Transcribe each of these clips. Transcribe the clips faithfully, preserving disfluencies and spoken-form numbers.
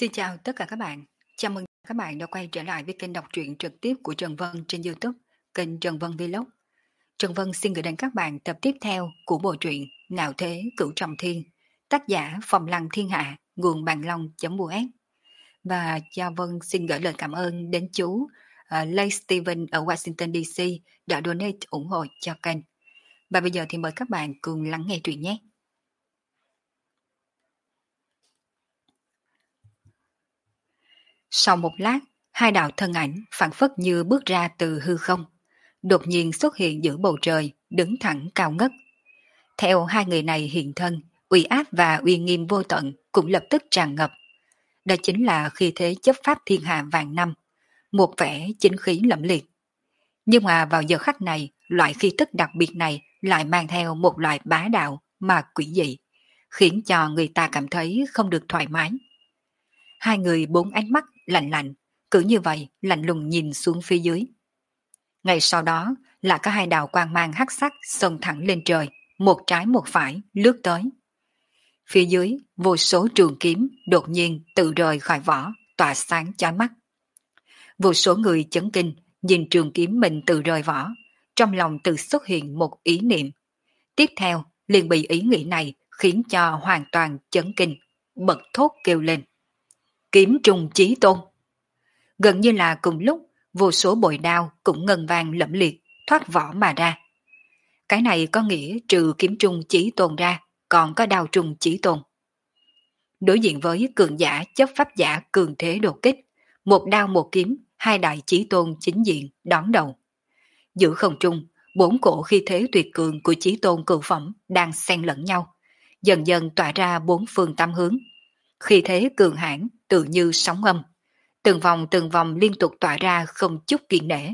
Xin chào tất cả các bạn. Chào mừng các bạn đã quay trở lại với kênh đọc truyện trực tiếp của Trần Vân trên YouTube, kênh Trần Vân Vlog. Trần Vân xin gửi đến các bạn tập tiếp theo của bộ truyện Ngạo Thế Cửu Trọng Thiên, tác giả Phòng Lăng Thiên Hạ, nguồn bàn long.us. Và Cha Vân xin gửi lời cảm ơn đến chú uh, Lay Steven ở Washington đê xê đã donate ủng hộ cho kênh. Và bây giờ thì mời các bạn cùng lắng nghe truyện nhé. Sau một lát, hai đạo thân ảnh phản phất như bước ra từ hư không, đột nhiên xuất hiện giữa bầu trời, đứng thẳng cao ngất. Theo hai người này hiện thân, uy áp và uy nghiêm vô tận cũng lập tức tràn ngập. Đó chính là khi thế chấp pháp thiên hạ vạn năm, một vẻ chính khí lẫm liệt. Nhưng mà vào giờ khắc này, loại khí tức đặc biệt này lại mang theo một loại bá đạo mà quỷ dị, khiến cho người ta cảm thấy không được thoải mái. Hai người bốn ánh mắt lạnh lạnh, cứ như vậy lạnh lùng nhìn xuống phía dưới. Ngay sau đó là có hai đạo quang mang hắc sắc xông thẳng lên trời, một trái một phải lướt tới. Phía dưới vô số trường kiếm đột nhiên tự rời khỏi vỏ, tỏa sáng chói mắt. Vô số người chấn kinh nhìn trường kiếm mình tự rời vỏ, trong lòng tự xuất hiện một ý niệm. Tiếp theo liền bị ý nghĩ này khiến cho hoàn toàn chấn kinh, bật thốt kêu lên: Kiếm trùng chí tôn! Gần như là cùng lúc, vô số bội đao cũng ngân vang lẫm liệt thoát vỏ mà ra. Cái này có nghĩa trừ kiếm trùng chí tôn ra, còn có đao trùng chí tôn. Đối diện với cường giả chấp pháp giả cường thế đột kích, một đao một kiếm, hai đại chí tôn chính diện đón đầu. Giữa không trung, bốn cổ khi thế tuyệt cường của chí tôn cửu phẩm đang xen lẫn nhau, dần dần tỏa ra bốn phương tám hướng. Khi thế cường hãn tự như sóng âm, từng vòng từng vòng liên tục tỏa ra không chút kiên nể.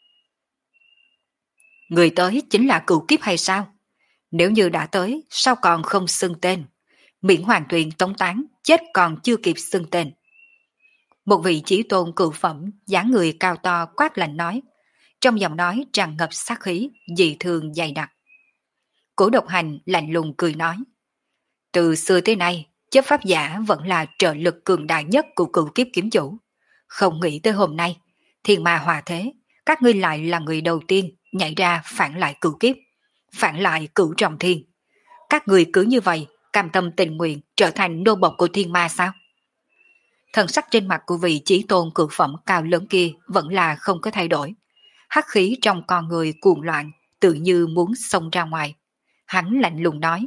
Người tới chính là cửu kiếp hay sao? Nếu như đã tới, sao còn không xưng tên? Miễn hoàng tuyền tống tán, chết còn chưa kịp xưng tên. Một vị chí tôn cửu phẩm, dáng người cao to quát lạnh nói, trong giọng nói tràn ngập sát khí, dị thường dày đặc. Cổ độc hành lạnh lùng cười nói, từ xưa tới nay, chấp pháp giả vẫn là trợ lực cường đại nhất của cửu kiếp kiếm chủ. Không nghĩ tới hôm nay, thiên ma hòa thế, các ngươi lại là người đầu tiên nhảy ra phản lại cửu kiếp, phản lại cửu trọng thiên. Các người cứ như vậy, cam tâm tình nguyện trở thành nô bộc của thiên ma sao? Thần sắc trên mặt của vị chí tôn cửu phẩm cao lớn kia vẫn là không có thay đổi. Hắc khí trong con người cuồng loạn, tự như muốn xông ra ngoài. Hắn lạnh lùng nói,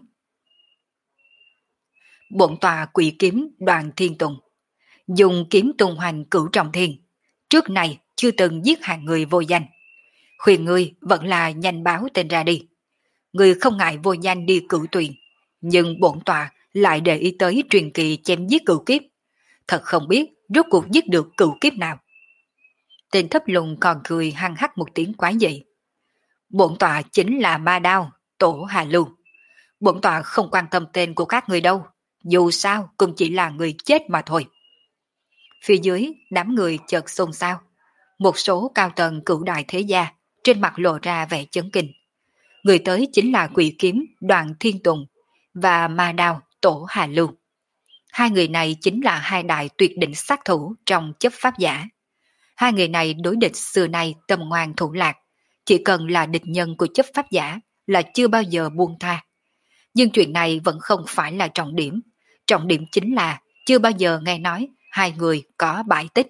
bổn tòa quỷ kiếm đoàn thiên tùng, dùng kiếm tung hoành cửu trọng thiên, trước này chưa từng giết hạng người vô danh. Khuyên ngươi vẫn là nhanh báo tên ra đi. Ngươi không ngại vô danh đi cửu tuyền, nhưng bổn tòa lại để ý tới truyền kỳ chém giết cửu kiếp. Thật không biết rốt cuộc giết được cửu kiếp nào. Tên thấp lùng còn cười hăng hắc một tiếng quái dị. Bổn tòa chính là Ma Đao, Tổ Hà Lưu. Bổn tòa không quan tâm tên của các người đâu, dù sao cũng chỉ là người chết mà thôi. Phía dưới đám người chợt xôn xao. Một số cao tầng cửu đại thế gia trên mặt lộ ra vẻ chấn kinh. Người tới chính là quỷ kiếm Đoàn Thiên Tùng và Ma Đao Tổ Hà Lưu. Hai người này chính là hai đại tuyệt đỉnh sát thủ trong chấp pháp giả. Hai người này đối địch xưa nay tâm ngoan thủ lạc, chỉ cần là địch nhân của chấp pháp giả là chưa bao giờ buông tha. Nhưng chuyện này vẫn không phải là trọng điểm. Trọng điểm chính là chưa bao giờ nghe nói hai người có bại tích.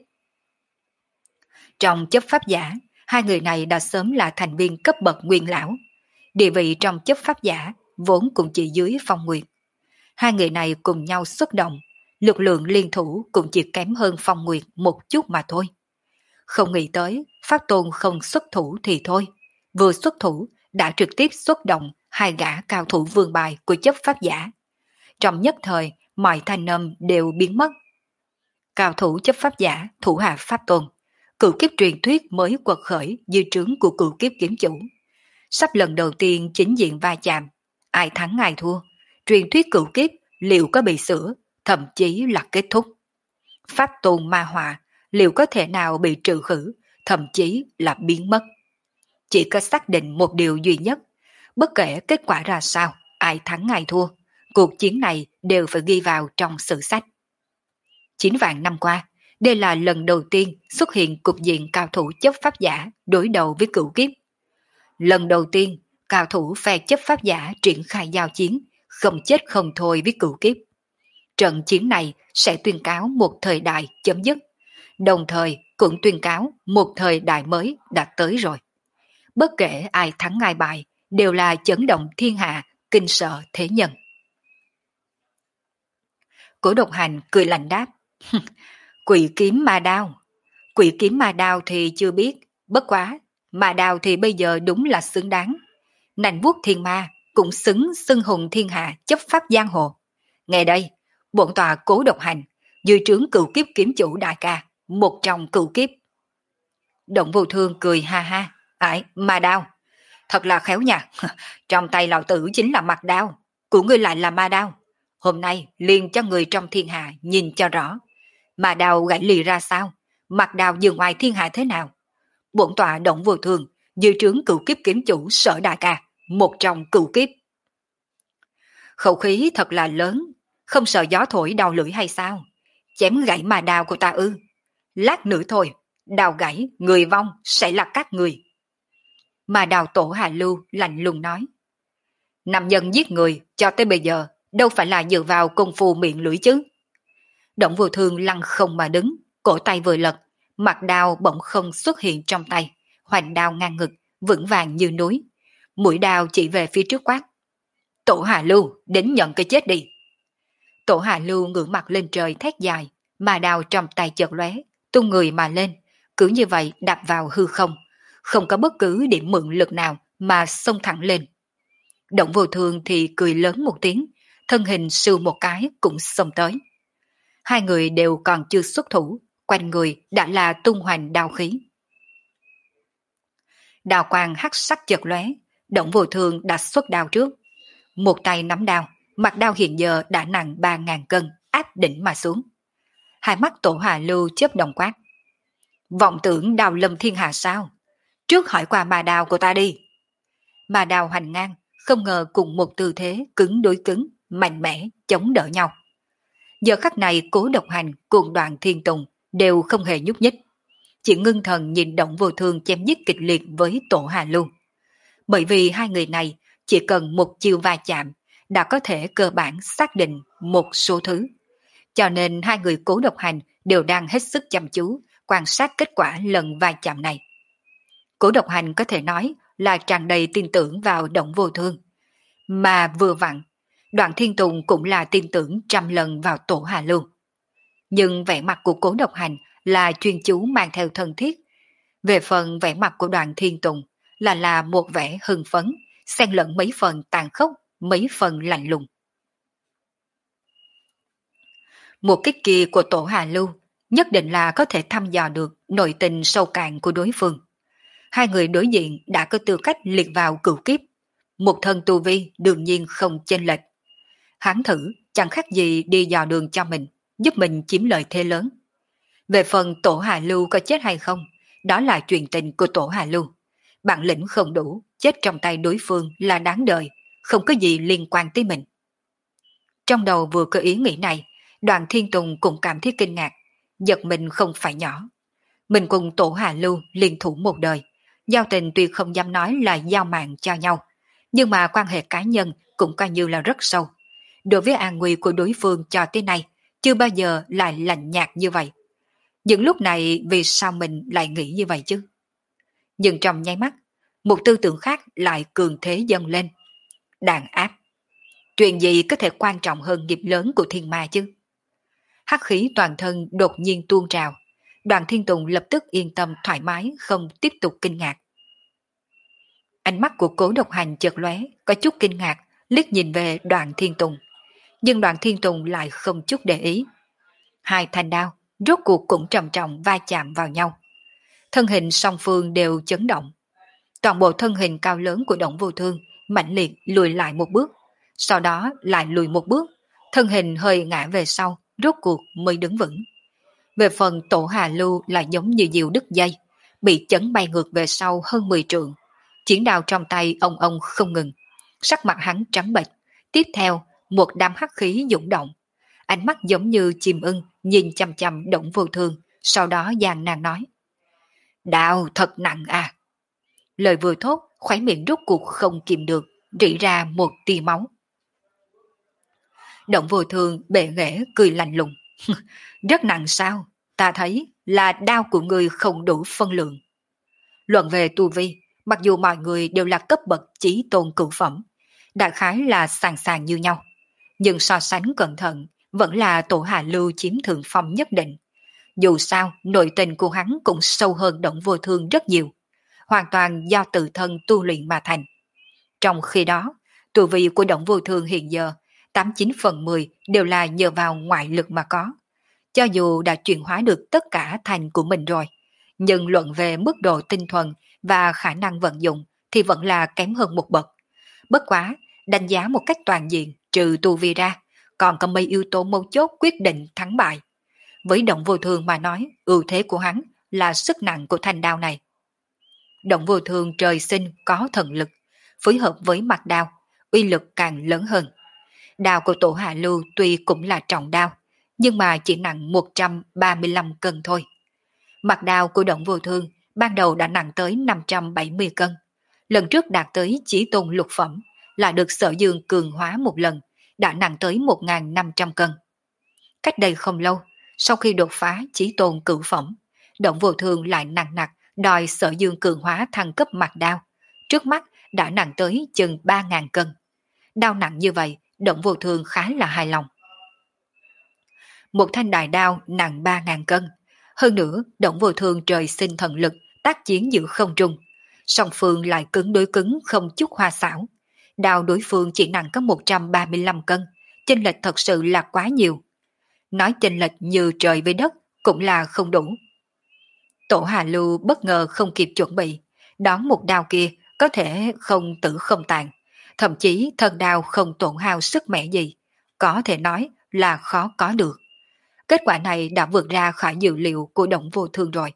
Trong chấp pháp giả, hai người này đã sớm là thành viên cấp bậc nguyên lão. Địa vị trong chấp pháp giả vốn cũng chỉ dưới Phong Nguyệt. Hai người này cùng nhau xuất động, lực lượng liên thủ cũng chỉ kém hơn Phong Nguyệt một chút mà thôi. Không nghĩ tới, Pháp Tôn không xuất thủ thì thôi. Vừa xuất thủ đã trực tiếp xuất động hai gã cao thủ vương bài của chấp pháp giả. Trong nhất thời, mọi thanh âm đều biến mất. Cao thủ chấp pháp giả, thủ hạ Pháp Tôn, cửu kiếp truyền thuyết mới quật khởi dư trướng của cửu kiếp kiếm chủ. Sắp lần đầu tiên chính diện va chạm, ai thắng ai thua, truyền thuyết cửu kiếp liệu có bị sửa, thậm chí là kết thúc. Pháp Tôn ma họa liệu có thể nào bị trừ khử, thậm chí là biến mất. Chỉ có xác định một điều duy nhất, bất kể kết quả ra sao, ai thắng ai thua, cuộc chiến này đều phải ghi vào trong sử sách. Chín vạn năm qua, đây là lần đầu tiên xuất hiện cục diện cao thủ chấp pháp giả đối đầu với cửu kiếp. Lần đầu tiên, cao thủ phe chấp pháp giả triển khai giao chiến, không chết không thôi với cửu kiếp. Trận chiến này sẽ tuyên cáo một thời đại chấm dứt, đồng thời cũng tuyên cáo một thời đại mới đã tới rồi. Bất kể ai thắng ai bại, đều là chấn động thiên hạ, kinh sợ thế nhân. Cổ Độc Hành cười lạnh đáp, quỷ kiếm ma đao. Quỷ kiếm ma đao thì chưa biết, bất quá, ma đao thì bây giờ đúng là xứng đáng. Nành vuốt thiên ma cũng xứng xưng hùng thiên hạ chấp pháp giang hồ. Nghe đây, bổn tọa Cố Độc Hành, dưới trướng cửu kiếp kiếm chủ đại ca, một trong cửu kiếp. Động Vô Thương cười ha ha, ải, ma đao. Thật là khéo nha, trong tay lão tử chính là mặt đao, của ngươi lại là ma đao. Hôm nay liền cho người trong thiên hạ nhìn cho rõ. Ma đao gãy lì ra sao? Mặt đao dường ngoài thiên hạ thế nào? Bổn tọa Động Vô Thương, dưới trướng cửu kiếp kiếm chủ Sở đại ca, một trong cửu kiếp. Khẩu khí thật là lớn, không sợ gió thổi đau lưỡi hay sao? Chém gãy ma đao của ta ư? Lát nữa thôi, đao gãy, người vong sẽ là các người. Ma đao Tổ Hà Lưu lạnh lùng nói. Nam nhân giết người cho tới bây giờ đâu phải là dựa vào công phu miệng lưỡi chứ. Động Vô Thương lăng không mà đứng, cổ tay vừa lật, mặt đao bỗng không xuất hiện trong tay, hoành đao ngang ngực, vững vàng như núi. Mũi đao chỉ về phía trước quát. Tổ Hà Lưu, đến nhận cái chết đi. Tổ Hà Lưu ngửa mặt lên trời thét dài, mà đao trong tay chợt lóe, tung người mà lên, cứ như vậy đạp vào hư không, không có bất cứ điểm mượn lực nào mà xông thẳng lên. Động Vô Thương thì cười lớn một tiếng, thân hình sưu một cái cũng xông tới. Hai người đều còn chưa xuất thủ, quanh người đã là tung hoành đao khí. Đao quang hắc sắc chợt lóe, Động Vô Thương đã xuất đao trước. Một tay nắm đao, mặt đao hiện giờ đã nặng ba ngàn cân, áp đỉnh mà xuống. Hai mắt Tổ Hà Lưu chớp đồng quát. Vọng tưởng đao lâm thiên hạ sao? Trước hỏi qua ma đao của ta đi. Ma đao hành ngang, không ngờ cùng một tư thế cứng đối cứng, mạnh mẽ, chống đỡ nhau. Giờ khắc này Cố Độc Hành cùng Đoạn Thiên Tùng đều không hề nhúc nhích, chỉ ngưng thần nhìn Động Vô Thương chém giết kịch liệt với Tổ Hà Lưu. Bởi vì hai người này chỉ cần một chiêu va chạm đã có thể cơ bản xác định một số thứ. Cho nên hai người Cố Độc Hành đều đang hết sức chăm chú quan sát kết quả lần va chạm này. Cố Độc Hành có thể nói là tràn đầy tin tưởng vào Động Vô Thương. Mà vừa vặn, Đoạn Thiên Tùng cũng là tin tưởng trăm lần vào Tổ Hà Lưu. Nhưng vẻ mặt của Cố Độc Hành là chuyên chú mang theo thân thiết. Về phần vẻ mặt của Đoạn Thiên Tùng là là một vẻ hưng phấn, xen lẫn mấy phần tàn khốc, mấy phần lạnh lùng. Một kích kia của Tổ Hà Lưu nhất định là có thể thăm dò được nội tình sâu cạn của đối phương. Hai người đối diện đã có tư cách liệt vào cửu kiếp, một thân tu vi đương nhiên không chênh lệch. Hắn thử chẳng khác gì đi dò đường cho mình, giúp mình chiếm lợi thế lớn. Về phần Tổ Hà Lưu có chết hay không, đó là chuyện tình của Tổ Hà Lưu. Bản lĩnh không đủ, chết trong tay đối phương là đáng đời, không có gì liên quan tới mình. Trong đầu vừa có ý nghĩ này, Đoàn Thiên Tùng cũng cảm thấy kinh ngạc, giật mình không phải nhỏ. Mình cùng Tổ Hà Lưu liên thủ một đời, giao tình tuy không dám nói là giao mạng cho nhau, nhưng mà quan hệ cá nhân cũng coi như là rất sâu. Đối với an nguy của đối phương cho tới nay, chưa bao giờ lại lạnh nhạt như vậy. Những lúc này vì sao mình lại nghĩ như vậy chứ? Nhưng trong nháy mắt, một tư tưởng khác lại cường thế dâng lên. Đàn áp. Chuyện gì có thể quan trọng hơn nghiệp lớn của thiên ma chứ? Hắc khí toàn thân đột nhiên tuôn trào. Đoàn Thiên Tùng lập tức yên tâm thoải mái, không tiếp tục kinh ngạc. Ánh mắt của Cố Độc Hành chợt lóe, có chút kinh ngạc, liếc nhìn về Đoàn Thiên Tùng. Nhưng Đoàn Thiên Tùng lại không chút để ý. Hai thanh đao, rốt cuộc cũng trầm trọng va chạm vào nhau. Thân hình song phương đều chấn động. Toàn bộ thân hình cao lớn của Động Vô Thương mãnh liệt lùi lại một bước, sau đó lại lùi một bước, thân hình hơi ngã về sau, rốt cuộc mới đứng vững. Về phần Tổ Hà Lưu là giống như diều đứt dây, bị chấn bay ngược về sau hơn mười trượng. Chiến đao trong tay ông ông không ngừng, sắc mặt hắn trắng bệch. Tiếp theo, một đám hắc khí dũng động, ánh mắt giống như chim ưng nhìn chăm chăm Đổng Vô Thương, sau đó gian nan nói. Đao thật nặng à. Lời vừa thốt, khóe miệng rút cuộc không kìm được, rỉ ra một tia máu. Đổng Vô Thương bệ nghễ cười lạnh lùng. Rất nặng sao? Ta thấy là đao của người không đủ phân lượng. Luận về tu vi, mặc dù mọi người đều là cấp bậc chí tôn cửu phẩm, đại khái là sàng sàng như nhau, nhưng so sánh cẩn thận vẫn là Tổ Hà Lưu chiếm thượng phong nhất định. Dù sao, nội tình của hắn cũng sâu hơn Đổng Vô Thương rất nhiều, hoàn toàn do tự thân tu luyện mà thành. Trong khi đó, tu vi của Đổng Vô Thương hiện giờ, tám chín phần mười đều là nhờ vào ngoại lực mà có. Cho dù đã chuyển hóa được tất cả thành của mình rồi, nhưng luận về mức độ tinh thuần và khả năng vận dụng thì vẫn là kém hơn một bậc. Bất quá, đánh giá một cách toàn diện trừ tu vi ra, còn có mấy yếu tố mấu chốt quyết định thắng bại. Với Đổng Vô Thương mà nói, ưu thế của hắn là sức nặng của thanh đao này. Đổng Vô Thương trời sinh có thần lực, phối hợp với mặt đao, uy lực càng lớn hơn. Đao của Tổ Hạ Lưu tuy cũng là trọng đao, nhưng mà chỉ nặng một trăm ba mươi lăm cân thôi. Mặt đao của Đổng Vô Thương ban đầu đã nặng tới năm trăm bảy mươi cân. Lần trước đạt tới chí tôn lục phẩm, là được Sở Dương cường hóa một lần, đã nặng tới một nghìn năm trăm cân. Cách đây không lâu, sau khi đột phá chí tôn cửu phẩm, Đổng Vô Thương lại nặng nặc đòi Sở Dương cường hóa thăng cấp mặt đao. Trước mắt đã nặng tới chừng ba nghìn cân. Đao nặng như vậy, Đổng Vô Thương khá là hài lòng. Một thanh đại đao nặng ba nghìn cân. Hơn nữa, Đổng Vô Thương trời sinh thần lực, tác chiến giữa không trung. Song phương lại cứng đối cứng không chút hoa xảo. Đao đối phương chỉ nặng có một trăm ba mươi lăm cân, chênh lệch thật sự là quá nhiều. Nói chênh lệch như trời với đất cũng là không đủ. Tổ Hà Lưu bất ngờ không kịp chuẩn bị, đón một đao kia có thể không tử không tàn, thậm chí thân đao không tổn hao sức mẻ gì, có thể nói là khó có được. Kết quả này đã vượt ra khỏi dự liệu của Đổng Vô Thương rồi.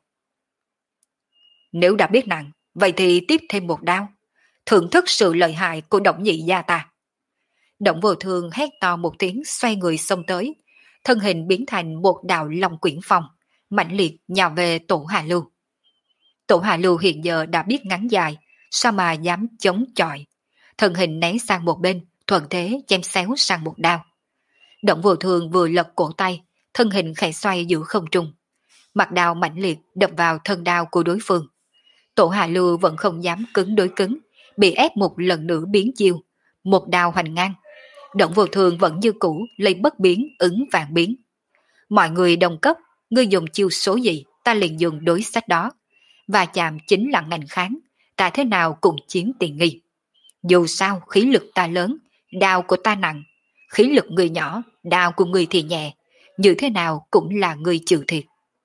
Nếu đã biết nặng, vậy thì tiếp thêm một đao, thưởng thức sự lợi hại của Đổng nhị gia ta. Đổng Vô Thương hét to một tiếng xoay người xông tới, thân hình biến thành một đạo long quyển phong, mãnh liệt nhào về Tổ Hà Lưu. Tổ Hà Lưu hiện giờ đã biết ngắn dài, sao mà dám chống chọi. Thân hình né sang một bên, thuận thế chém xéo sang một đao. Đổng Vô Thương vừa lật cổ tay, thân hình khẽ xoay giữa không trung. Mặt đao mãnh liệt đập vào thân đao của đối phương. Tổ Hà Lưu vẫn không dám cứng đối cứng, bị ép một lần nữa biến chiêu, một đao hoành ngang. Đổng Vô Thương vẫn như cũ lấy bất biến ứng vạn biến. Mọi người đồng cấp, ngươi dùng chiêu số gì, ta liền dùng đối sách đó. Và chạm chính là ngành kháng, ta thế nào cũng chiếm tiền nghi. Dù sao khí lực ta lớn, đao của ta nặng, khí lực người nhỏ, đao của người thì nhẹ, như thế nào cũng là người chịu thiệt.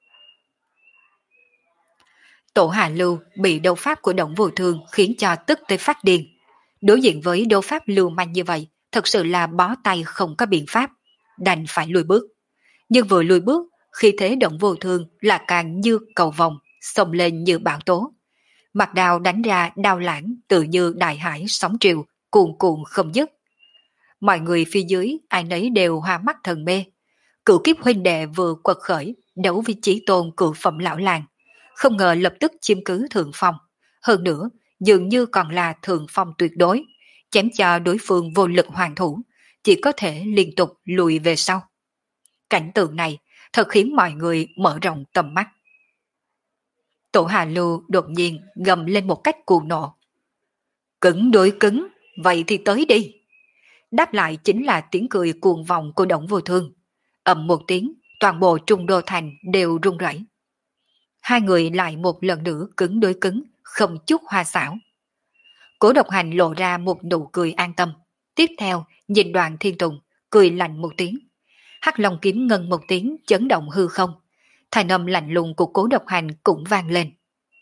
Tổ Hà Lưu bị đấu pháp của Đổng Vô Thương khiến cho tức tới phát điên. Đối diện với đấu pháp lưu manh như vậy, thật sự là bó tay không có biện pháp, đành phải lùi bước. Nhưng vừa lùi bước, khi thế Đổng Vô Thương là càng như cầu vồng, xông lên như bão tố. Mặt đao đánh ra đao lãng tự như đại hải sóng triều, cuồn cuộn không dứt. Mọi người phía dưới ai nấy đều hoa mắt thần mê. Cửu kiếp huynh đệ vừa quật khởi, đấu với chí tôn cửu phẩm lão làng, không ngờ lập tức chiếm cứ thượng phong. Hơn nữa, dường như còn là thượng phong tuyệt đối, chém cho đối phương vô lực hoàn thủ, chỉ có thể liên tục lùi về sau. Cảnh tượng này thật khiến mọi người mở rộng tầm mắt. Tổ Hà Lưu đột nhiên gầm lên một cách cuồng nộ. Cứng đối cứng, vậy thì tới đi. Đáp lại chính là tiếng cười cuồng vọng của Đổng Vô Thương. Ầm một tiếng, toàn bộ Trung Đô Thành đều rung rẩy. Hai người lại một lần nữa cứng đối cứng, không chút hoa xảo. Cố Độc Hành lộ ra một nụ cười an tâm. Tiếp theo, nhìn Đoàn Thiên Tùng, cười lạnh một tiếng. Hắc Long kiếm ngân một tiếng chấn động hư không. Thanh âm lạnh lùng của Cố Độc Hành cũng vang lên.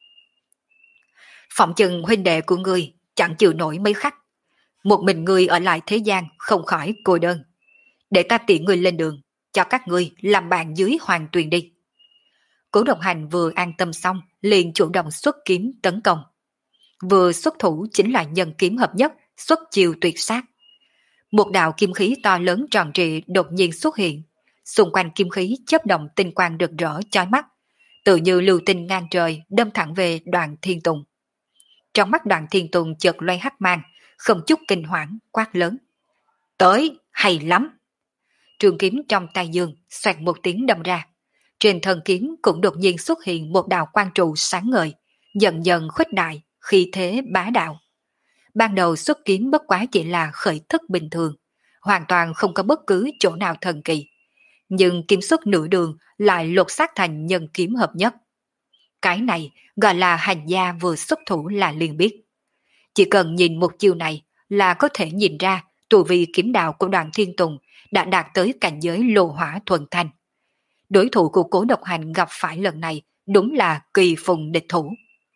Phỏng chừng huynh đệ của ngươi chẳng chịu nổi mấy khắc. Một mình ngươi ở lại thế gian không khỏi cô đơn. Để ta tiện ngươi lên đường, cho các ngươi làm bạn dưới hoàng tuyền đi. Cố Độc Hành vừa an tâm xong, liền chủ động xuất kiếm tấn công. Vừa xuất thủ chính là nhân kiếm hợp nhất, xuất chiêu tuyệt sát. Một đạo kim khí to lớn tròn trịa đột nhiên xuất hiện, xung quanh kim khí chớp động tinh quang rực rỡ chói mắt, tự như lưu tinh ngang trời đâm thẳng về Đoàn Thiên Tùng. Trong mắt Đoàn Thiên Tùng chợt loay hắc mang, không chút kinh hoảng quát lớn: "Tới, hay lắm!" Trường kiếm trong tay dương xoẹt một tiếng đâm ra. Trên thân kiếm cũng đột nhiên xuất hiện một đạo quang trụ sáng ngời, dần dần khuếch đại, khí thế bá đạo. Ban đầu xuất kiếm bất quá chỉ là khởi thức bình thường, hoàn toàn không có bất cứ chỗ nào thần kỳ. Nhưng kiếm xuất nửa đường lại lột xác thành nhân kiếm hợp nhất. Cái này gọi là hành gia vừa xuất thủ là liền biết. Chỉ cần nhìn một chiều này là có thể nhìn ra tu vi kiếm đạo của Đoàn Thiên Tùng đã đạt tới cảnh giới lô hỏa thuần thanh. Đối thủ của Cố Độc Hành gặp phải lần này đúng là kỳ phùng địch thủ.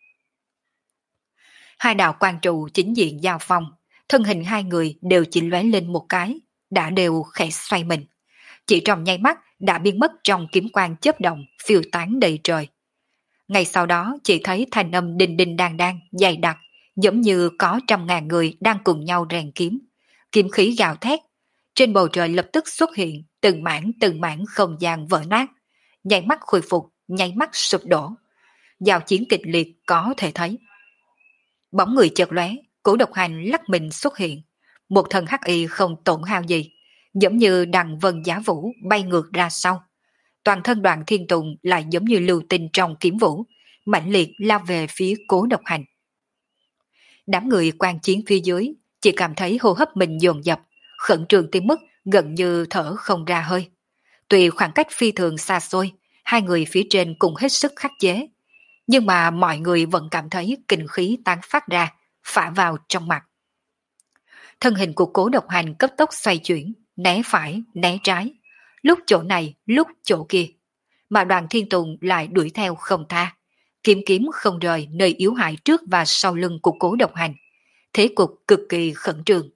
Hai đạo quan trụ chính diện giao phong, thân hình hai người đều chỉ lóe lên một cái, đã đều khẽ xoay mình. Chỉ trong nháy mắt đã biến mất trong kiếm quang chớp động, phiêu tán đầy trời. Ngay sau đó chỉ thấy thanh âm đinh đinh đang đang, dày đặc, giống như có trăm ngàn người đang cùng nhau rèn kiếm. Kiếm khí gào thét, trên bầu trời lập tức xuất hiện từng mảng từng mảng không gian vỡ nát, nháy mắt khôi phục, nháy mắt sụp đổ. Giao chiến kịch liệt có thể thấy. Bóng người chợt lóe, Cố Độc Hành lắc mình xuất hiện, một thân hắc y không tổn hao gì, giống như đằng vân giá vũ bay ngược ra sau. Toàn thân Đoàn Thiên Tùng lại giống như lưu tinh trong kiếm vũ, mãnh liệt lao về phía Cố Độc Hành. Đám người quan chiến phía dưới chỉ cảm thấy hô hấp mình dồn dập, khẩn trương tới mức gần như thở không ra hơi. Tuy khoảng cách phi thường xa xôi, hai người phía trên cũng hết sức khắc chế, nhưng mà mọi người vẫn cảm thấy kinh khí tán phát ra, phả vào trong mặt. Thân hình của Cố Độc Hành cấp tốc xoay chuyển, né phải, né trái, lúc chỗ này, lúc chỗ kia, mà Đoàn Thiên Tùng lại đuổi theo không tha, kiếm kiếm không rời nơi yếu hại trước và sau lưng của Cố Độc Hành. Thế cục cực kỳ khẩn trương.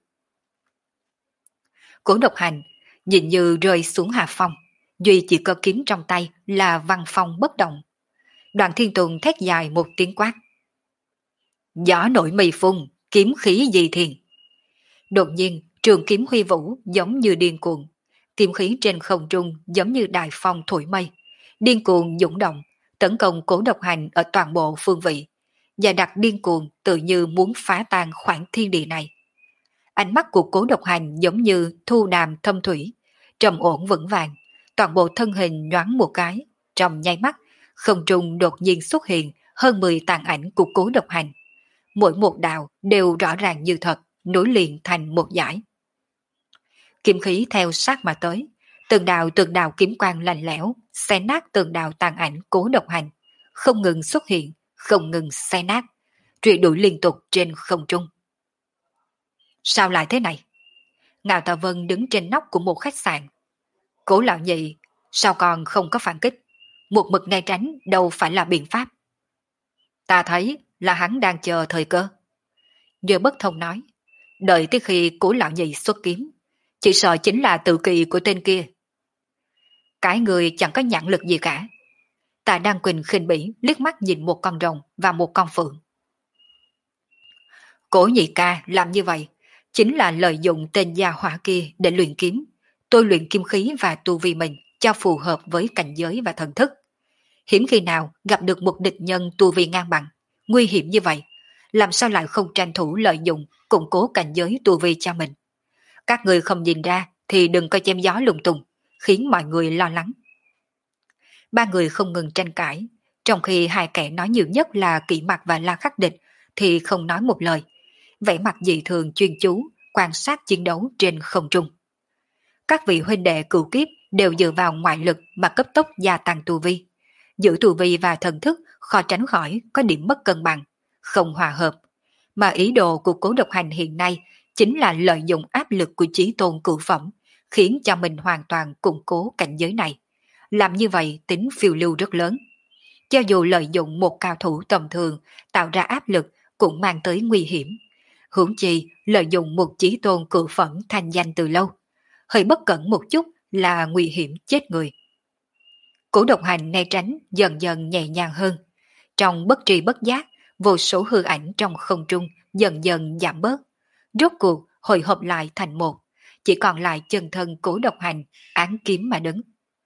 Cố Độc Hành nhìn như rơi xuống hạ phong, duy chỉ có kiếm trong tay là văn phong bất động. Đoàn Thiên Tùng thét dài một tiếng quát: "Gió nổi mây phun, kiếm khí dị thiền." Đột nhiên, trường kiếm huy vũ giống như điên cuồng, kiếm khí trên không trung giống như đại phong thổi mây, điên cuồng dũng động, tấn công Cố Độc Hành ở toàn bộ phương vị, và đặt điên cuồng tự như muốn phá tan khoảng thiên địa này. Ánh mắt của Cố Độc Hành giống như thu đàm thâm thủy, trầm ổn vững vàng, toàn bộ thân hình nhoáng một cái, trong nháy mắt, không trung đột nhiên xuất hiện hơn mười tàn ảnh của Cố Độc Hành. Mỗi một đạo đều rõ ràng như thật, nối liền thành một dải. Kiếm khí theo sát mà tới, từng đạo từng đạo kiếm quang lạnh lẽo, xé nát từng đạo tàn ảnh Cố Độc Hành, không ngừng xuất hiện, không ngừng xé nát, truy đuổi liên tục trên không trung. Sao lại thế này? Ngạo Tà Vân đứng trên nóc của một khách sạn. Cố lão nhị, sao còn không có phản kích? Một mực né tránh đâu phải là biện pháp. Ta thấy là hắn đang chờ thời cơ. Nhờ Bất Thông nói, đợi tới khi Cố lão nhị xuất kiếm, chỉ sợ chính là tự kỳ của tên kia. Cái người chẳng có nhãn lực gì cả. Ta đang quỳnh khinh bỉ liếc mắt nhìn một con rồng và một con phượng. Cố nhị ca làm như vậy chính là lợi dụng tên gia hỏa kia để luyện kiếm, tôi luyện kim khí và tu vi mình cho phù hợp với cảnh giới và thần thức. Hiếm khi nào gặp được một địch nhân tu vi ngang bằng, nguy hiểm như vậy, làm sao lại không tranh thủ lợi dụng củng cố cảnh giới tu vi cho mình. Các người không nhìn ra thì đừng có chém gió lung tung, khiến mọi người lo lắng. Ba người không ngừng tranh cãi, trong khi hai kẻ nói nhiều nhất là Kỷ Mặc và La Khắc Địch thì không nói một lời, vẻ mặt dị thường chuyên chú quan sát chiến đấu trên không trung. Các vị huynh đệ cửu kiếp đều dựa vào ngoại lực mà cấp tốc gia tăng tu vi, giữ tu vi và thần thức khó tránh khỏi có điểm mất cân bằng, không hòa hợp, mà ý đồ của Cố Độc Hành hiện nay chính là lợi dụng áp lực của chí tôn cửu phẩm, khiến cho mình hoàn toàn củng cố cảnh giới này. Làm như vậy tính phiêu lưu rất lớn. Cho dù lợi dụng một cao thủ tầm thường tạo ra áp lực cũng mang tới nguy hiểm. Huống chi lợi dụng một chí tôn cửu phẩm thành danh từ lâu, hơi bất cẩn một chút là nguy hiểm chết người. Cố Độc Hành né tránh dần dần nhẹ nhàng hơn. Trong bất tri bất giác, vô số hư ảnh trong không trung dần dần giảm bớt. Rốt cuộc hồi hộp lại thành một, chỉ còn lại chân thân Cố Độc Hành án kiếm mà đứng.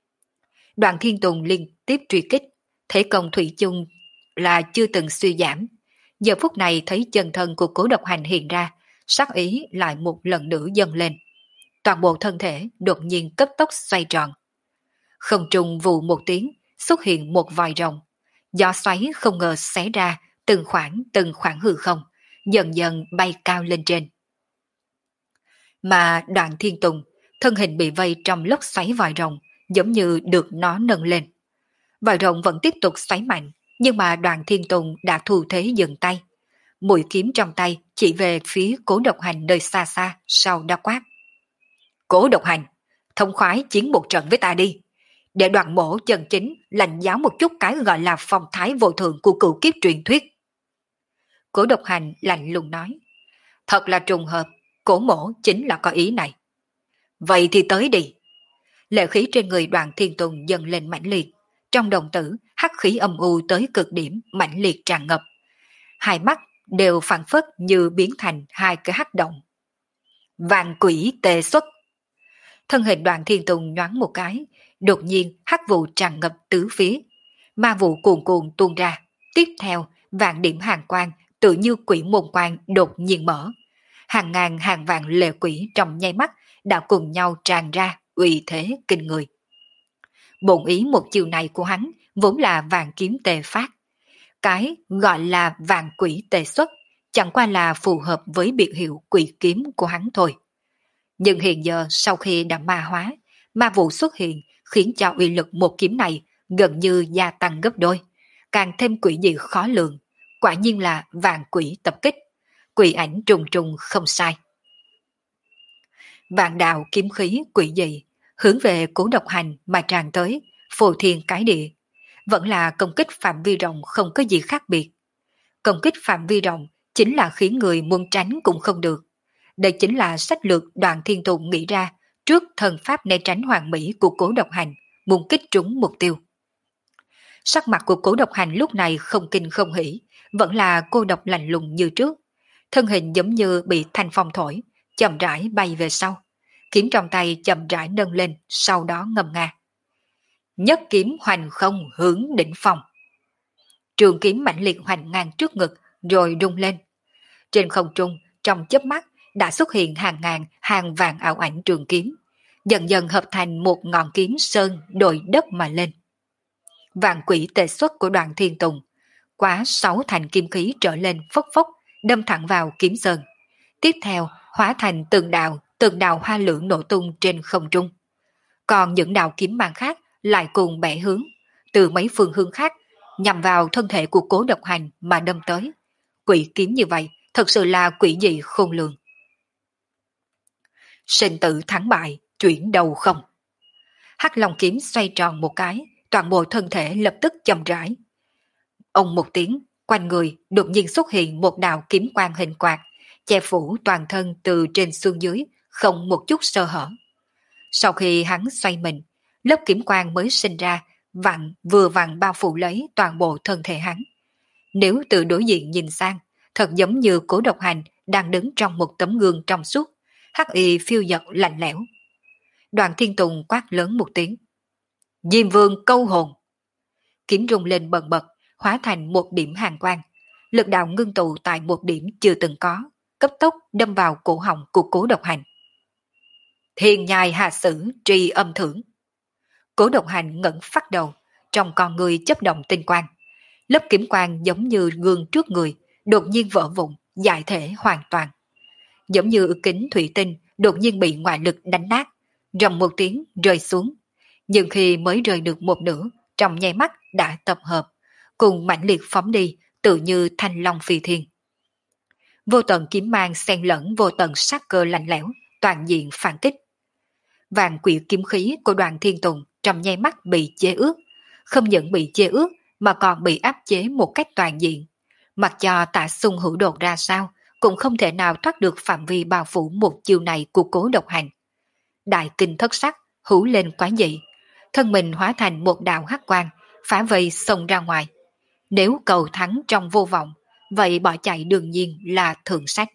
Đoàn Thiên Tùng liên tiếp truy kích, thế công thủy chung là chưa từng suy giảm. Giờ phút này thấy chân thân của Cố Độc Hành hiện ra, sắc ý lại một lần nữa dâng lên. Toàn bộ thân thể đột nhiên cấp tốc xoay tròn. Không trung vù một tiếng, xuất hiện một vòi rồng. Gió xoáy không ngờ xé ra từng khoảng từng khoảng hư không, dần dần bay cao lên trên. Mà Đoạn Thiên Tùng, thân hình bị vây trong lốc xoáy vòi rồng, giống như được nó nâng lên. Vòi rồng vẫn tiếp tục xoáy mạnh, nhưng mà Đoạn Thiên Tùng đã thu thế dừng tay. Mũi kiếm trong tay chỉ về phía Cố Độc Hành nơi xa xa, sau đó quát. Cố Độc Hành, thông khoái chiến một trận với ta đi. Để Đoạn Mỗ chân chính lãnh giáo một chút cái gọi là phong thái vô thượng của cửu kiếp truyền thuyết. Cố Độc Hành lạnh lùng nói. Thật là trùng hợp, Cố Mỗ chính là có ý này. Vậy thì tới đi. Lệ khí trên người Đoạn Thiên Tùng dần lên mãnh liệt. Trong đồng tử, hắc khí âm u tới cực điểm, mãnh liệt tràn ngập. Hai mắt đều phản phất như biến thành hai cái hắc động. Vạn quỷ tề xuất. Thân hình Đoạn Thiên Tùng nhoáng một cái, đột nhiên hắc vụ tràn ngập tứ phía. Ma vụ cuồn cuộn tuôn ra. Tiếp theo, vạn điểm hàng quang tự như quỷ môn quang đột nhiên mở. Hàng ngàn hàng vạn lệ quỷ trong nháy mắt đã cùng nhau tràn ra, uy thế kinh người. Bổn ý một chiều này của hắn vốn là vạn kiếm tề phát. Cái gọi là vạn quỷ tề xuất chẳng qua là phù hợp với biệt hiệu quỷ kiếm của hắn thôi. Nhưng hiện giờ sau khi đã ma hóa, ma vụ xuất hiện khiến cho uy lực một kiếm này gần như gia tăng gấp đôi, càng thêm quỷ dị khó lường. Quả nhiên là vạn quỷ tập kích, quỷ ảnh trùng trùng không sai. Vạn đạo kiếm khí quỷ dị hướng về Cố Độc Hành mà tràn tới, phô thiên cái địa. Vẫn là công kích phạm vi rộng không có gì khác biệt. Công kích phạm vi rộng chính là khiến người muốn tránh cũng không được. Đây chính là sách lược Đoạn Thiên Tùng nghĩ ra trước thần pháp né tránh hoàn mỹ của Cố Độc Hành, muốn kích trúng mục tiêu. Sắc mặt của Cố Độc Hành lúc này không kinh không hỉ, vẫn là cô độc lạnh lùng như trước. Thân hình giống như bị thanh phong thổi, chậm rãi bay về sau. Kiếm trong tay chậm rãi nâng lên, sau đó ngâm nga. Nhất kiếm hoành không hướng đỉnh phong. Trường kiếm mạnh liệt hoành ngang trước ngực, rồi rung lên. Trên không trung, trong chớp mắt, đã xuất hiện hàng ngàn, hàng vạn ảo ảnh trường kiếm, dần dần hợp thành một ngọn kiếm sơn đồi đất mà lên. Vạn quỷ tề xuất của Đoạn Thiên Tùng, quá sáu thành kim khí trở lên phốc phốc, đâm thẳng vào kiếm sơn. Tiếp theo, hóa thành từng đạo, từng đạo hoa lửa nổ tung trên không trung. Còn những đạo kiếm mang khác lại cùng bẻ hướng, từ mấy phương hướng khác, nhằm vào thân thể của Cố Độc Hành mà đâm tới. Quỷ kiếm như vậy, thật sự là quỷ dị khôn lường. Sinh tử thắng bại, chuyển đầu không. Hắc Long kiếm xoay tròn một cái, toàn bộ thân thể lập tức chậm rãi. Ông một tiếng, quanh người đột nhiên xuất hiện một đạo kiếm quang hình quạt, che phủ toàn thân từ trên xuống dưới, không một chút sơ hở. Sau khi hắn xoay mình, lớp kiếm quang mới sinh ra, vặn vừa vặn bao phủ lấy toàn bộ thân thể hắn. Nếu từ đối diện nhìn sang, thật giống như Cố Độc Hành đang đứng trong một tấm gương trong suốt, hắc y phiêu dật lạnh lẽo. Đoạn Thiên Tùng quát lớn một tiếng. Diêm Vương câu hồn. Kiếm rung lên bần bật, hóa thành một điểm hàn quang. Lực đạo ngưng tụ tại một điểm chưa từng có, cấp tốc đâm vào cổ họng của Cố Độc Hành. Thiên nhai hạ sử tri âm thưởng. Cố Độc Hành ngẩng phát đầu, trong con người chấp động tinh quang. Lớp kiếm quang giống như gương trước người, đột nhiên vỡ vụn, giải thể hoàn toàn. Giống như kính thủy tinh đột nhiên bị ngoại lực đánh nát, rầm một tiếng rơi xuống. Nhưng khi mới rơi được một nửa, trong nháy mắt đã tập hợp, cùng mãnh liệt phóng đi, tự như thanh long phi thiên. Vô tận kiếm mang xen lẫn vô tận sát cơ lạnh lẽo, toàn diện phản kích. Vạn quỷ kiếm khí của Đoạn Thiên Tùng trong nháy mắt bị chế ước, không những bị chế ước mà còn bị áp chế một cách toàn diện. Mặc cho Tạ Xung hữu đột ra sao, cũng không thể nào thoát được phạm vi bao phủ một chiều này của Cố Độc Hành. Đại kinh thất sắc, hữu lên quá dị, thân mình hóa thành một đạo hắc quang, phá vây xông ra ngoài. Nếu cầu thắng trong vô vọng, vậy bỏ chạy đương nhiên là thượng sách.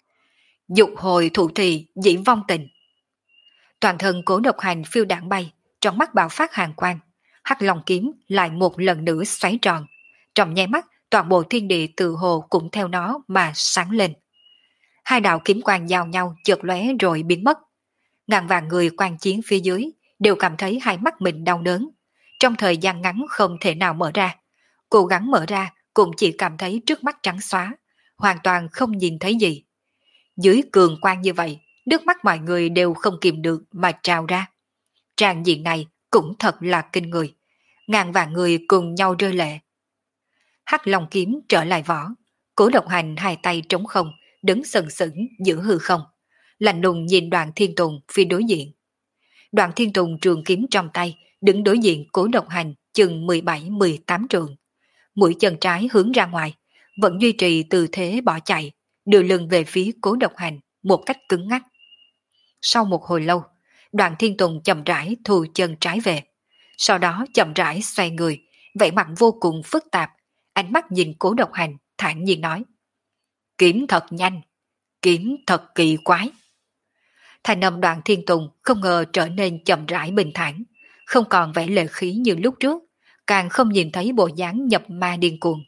Dục hồi thủ trì dĩ vong tình. Toàn thân Cố Độc Hành phiêu đảng bay, trong mắt bạo phát hàn quang, Hắc Long kiếm lại một lần nữa xoáy tròn. Trong nháy mắt, toàn bộ thiên địa tự hồ cũng theo nó mà sáng lên. Hai đạo kiếm quang giao nhau chợt lóe rồi biến mất. Ngàn vạn người quan chiến phía dưới đều cảm thấy hai mắt mình đau đớn. Trong thời gian ngắn không thể nào mở ra. Cố gắng mở ra cũng chỉ cảm thấy trước mắt trắng xóa, hoàn toàn không nhìn thấy gì. Dưới cường quang như vậy, nước mắt mọi người đều không kìm được mà trào ra. Tràng diện này cũng thật là kinh người. Ngàn vạn người cùng nhau rơi lệ. Hắc Long kiếm trở lại vỏ. Cố Độc Hành hai tay trống không, đứng sừng sững giữa hư không. Lạnh lùng nhìn Đoạn Thiên Tùng phía đối diện. Đoạn Thiên Tùng trường kiếm trong tay, đứng đối diện Cố Độc Hành chừng mười bảy mười tám trường. Mũi chân trái hướng ra ngoài, vẫn duy trì tư thế bỏ chạy, đưa lưng về phía Cố Độc Hành một cách cứng ngắc. Sau một hồi lâu, Đoạn Thiên Tùng chậm rãi thu chân trái về. Sau đó chậm rãi xoay người, vẻ mặt vô cùng phức tạp, ánh mắt nhìn Cố Độc Hành, thản nhiên nói. Kiếm thật nhanh, kiếm thật kỳ quái. Thành âm Đoạn Thiên Tùng không ngờ trở nên chậm rãi bình thản, không còn vẻ lệ khí như lúc trước, càng không nhìn thấy bộ dáng nhập ma điên cuồng.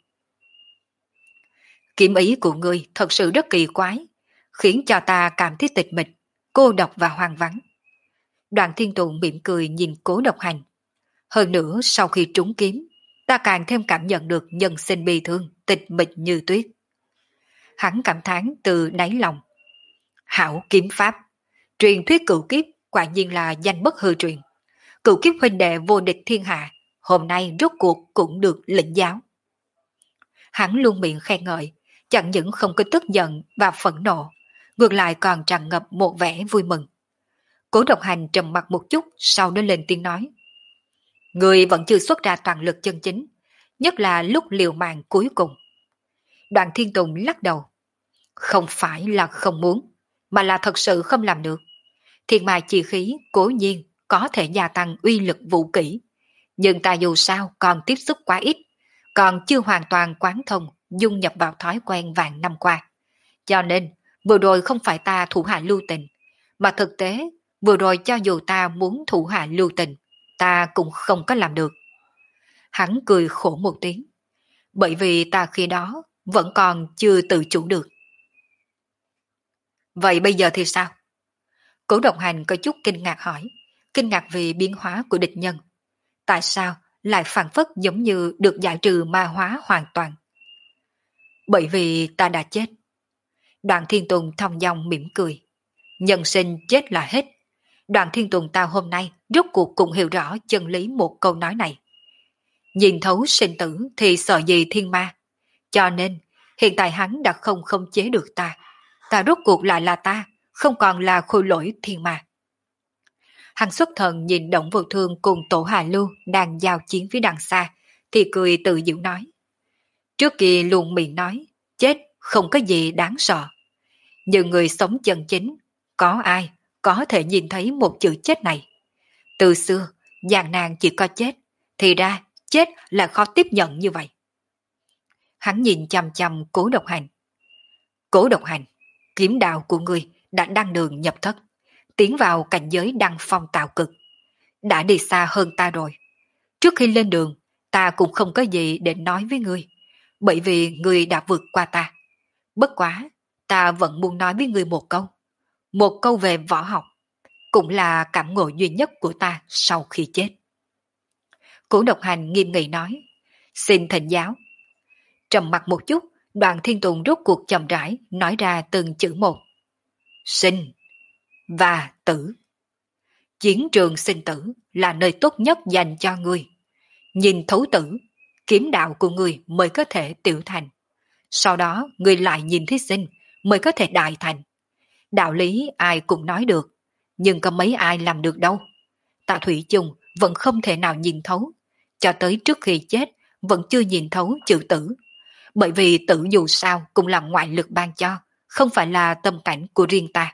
Kiếm ý của ngươi thật sự rất kỳ quái, khiến cho ta cảm thấy tịch mịch, cô độc và hoang vắng. Đoạn Thiên Tùng mỉm cười nhìn Cố Độc Hành. Hơn nữa sau khi trúng kiếm, ta càng thêm cảm nhận được nhân sinh bi thương, tịch mịch như tuyết. Hắn cảm thán từ đáy lòng. Hảo kiếm pháp, truyền thuyết cửu kiếp quả nhiên là danh bất hư truyền. Cửu kiếp huynh đệ vô địch thiên hạ, hôm nay rốt cuộc cũng được lĩnh giáo. Hắn luôn miệng khen ngợi, chẳng những không có tức giận và phẫn nộ, ngược lại còn tràn ngập một vẻ vui mừng. Cố Độc Hành trầm mặt một chút, sau đó lên tiếng nói. Người vẫn chưa xuất ra toàn lực chân chính, nhất là lúc liều mạng cuối cùng. Đoạn Thiên Tùng lắc đầu. Không phải là không muốn, mà là thật sự không làm được. Thiên mài chi khí cố nhiên có thể gia tăng uy lực vũ kỹ, nhưng ta dù sao còn tiếp xúc quá ít, còn chưa hoàn toàn quán thông, dung nhập vào thói quen vạn năm qua. Cho nên, vừa rồi không phải ta thủ hạ lưu tình, mà thực tế, vừa rồi cho dù ta muốn thủ hạ lưu tình, ta cũng không có làm được. Hắn cười khổ một tiếng, bởi vì ta khi đó vẫn còn chưa tự chủ được. Vậy bây giờ thì sao? Cố Độc Hành có chút kinh ngạc hỏi, kinh ngạc vì biến hóa của địch nhân. Tại sao lại phản phất giống như được giải trừ ma hóa hoàn toàn? Bởi vì ta đã chết. Đoạn Thiên Tùng thong dong mỉm cười. Nhân sinh chết là hết. Đoạn Thiên Tùng ta hôm nay rốt cuộc cũng hiểu rõ chân lý một câu nói này. Nhìn thấu sinh tử thì sợ gì thiên ma. Cho nên hiện tại hắn đã không khống chế được ta. Ta rốt cuộc lại là ta, không còn là khôi lỗi thiên ma. Hắn xuất thần nhìn Động Vô Thương cùng Tổ Hà Lưu đang giao chiến phía đằng xa, thì cười tự giễu nói. Trước kia luôn miệng nói, chết không có gì đáng sợ. Nhưng người sống chân chính, có ai có thể nhìn thấy một chữ chết này? Từ xưa, gian nan chỉ có chết, thì ra chết là khó tiếp nhận như vậy. Hắn nhìn chằm chằm Cố Độc Hành. Cố Độc Hành, kiếm đạo của ngươi đã đăng đường nhập thất, tiến vào cảnh giới đăng phong tạo cực. Đã đi xa hơn ta rồi. Trước khi lên đường, ta cũng không có gì để nói với ngươi, bởi vì ngươi đã vượt qua ta. Bất quá, ta vẫn muốn nói với ngươi một câu. Một câu về võ học, cũng là cảm ngộ duy nhất của ta sau khi chết. Cố Độc Hành nghiêm nghị nói, xin thỉnh giáo. Trầm mặt một chút, Đoạn Thiên Tùng rốt cuộc chậm rãi nói ra từng chữ một. Sinh và tử. Chiến trường sinh tử là nơi tốt nhất dành cho ngươi. Nhìn thấu tử, kiếm đạo của ngươi mới có thể tiểu thành. Sau đó ngươi lại nhìn thí sinh mới có thể đại thành. Đạo lý ai cũng nói được, nhưng có mấy ai làm được đâu. Tạ Thủy Chung vẫn không thể nào nhìn thấu, cho tới trước khi chết vẫn chưa nhìn thấu chữ tử. Bởi vì tử dù sao cũng là ngoại lực ban cho, không phải là tâm cảnh của riêng ta.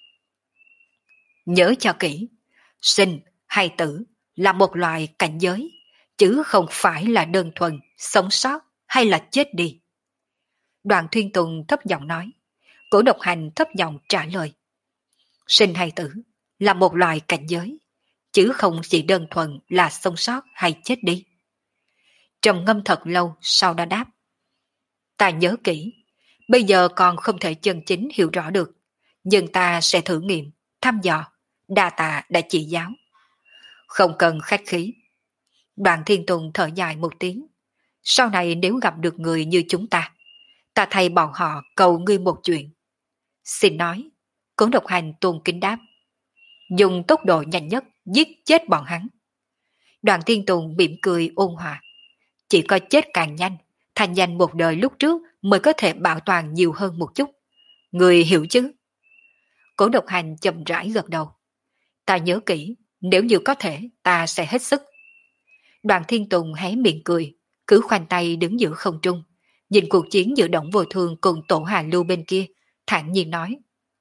Nhớ cho kỹ, sinh hay tử là một loài cảnh giới, chứ không phải là đơn thuần sống sót hay là chết đi. Đoạn Thuyên Tùng thấp giọng nói, Cố Độc Hành thấp giọng trả lời. Sinh hay tử là một loài cảnh giới, chứ không chỉ đơn thuần là sống sót hay chết đi. Trầm ngâm thật lâu sau đó đáp. Ta nhớ kỹ, bây giờ còn không thể chân chính hiểu rõ được, nhưng ta sẽ thử nghiệm, thăm dò, đa tạ đã chỉ giáo. Không cần khách khí. Đoạn Thiên Tùng thở dài một tiếng. Sau này nếu gặp được người như chúng ta, ta thay bọn họ cầu ngươi một chuyện. Xin nói. Cố Độc Hành tôn kính đáp. Dùng tốc độ nhanh nhất giết chết bọn hắn. Đoạn Thiên Tùng mỉm cười ôn hòa. Chỉ có chết càng nhanh, thành danh một đời lúc trước mới có thể bảo toàn nhiều hơn một chút. Người hiểu chứ? Cố Độc Hành chậm rãi gật đầu. Ta nhớ kỹ, nếu như có thể ta sẽ hết sức. Đoàn Thiên Tùng hé miệng cười, cứ khoanh tay đứng giữa không trung, nhìn cuộc chiến giữa Đổng Vô Thương cùng Tổ Hà Lưu bên kia, thản nhiên nói.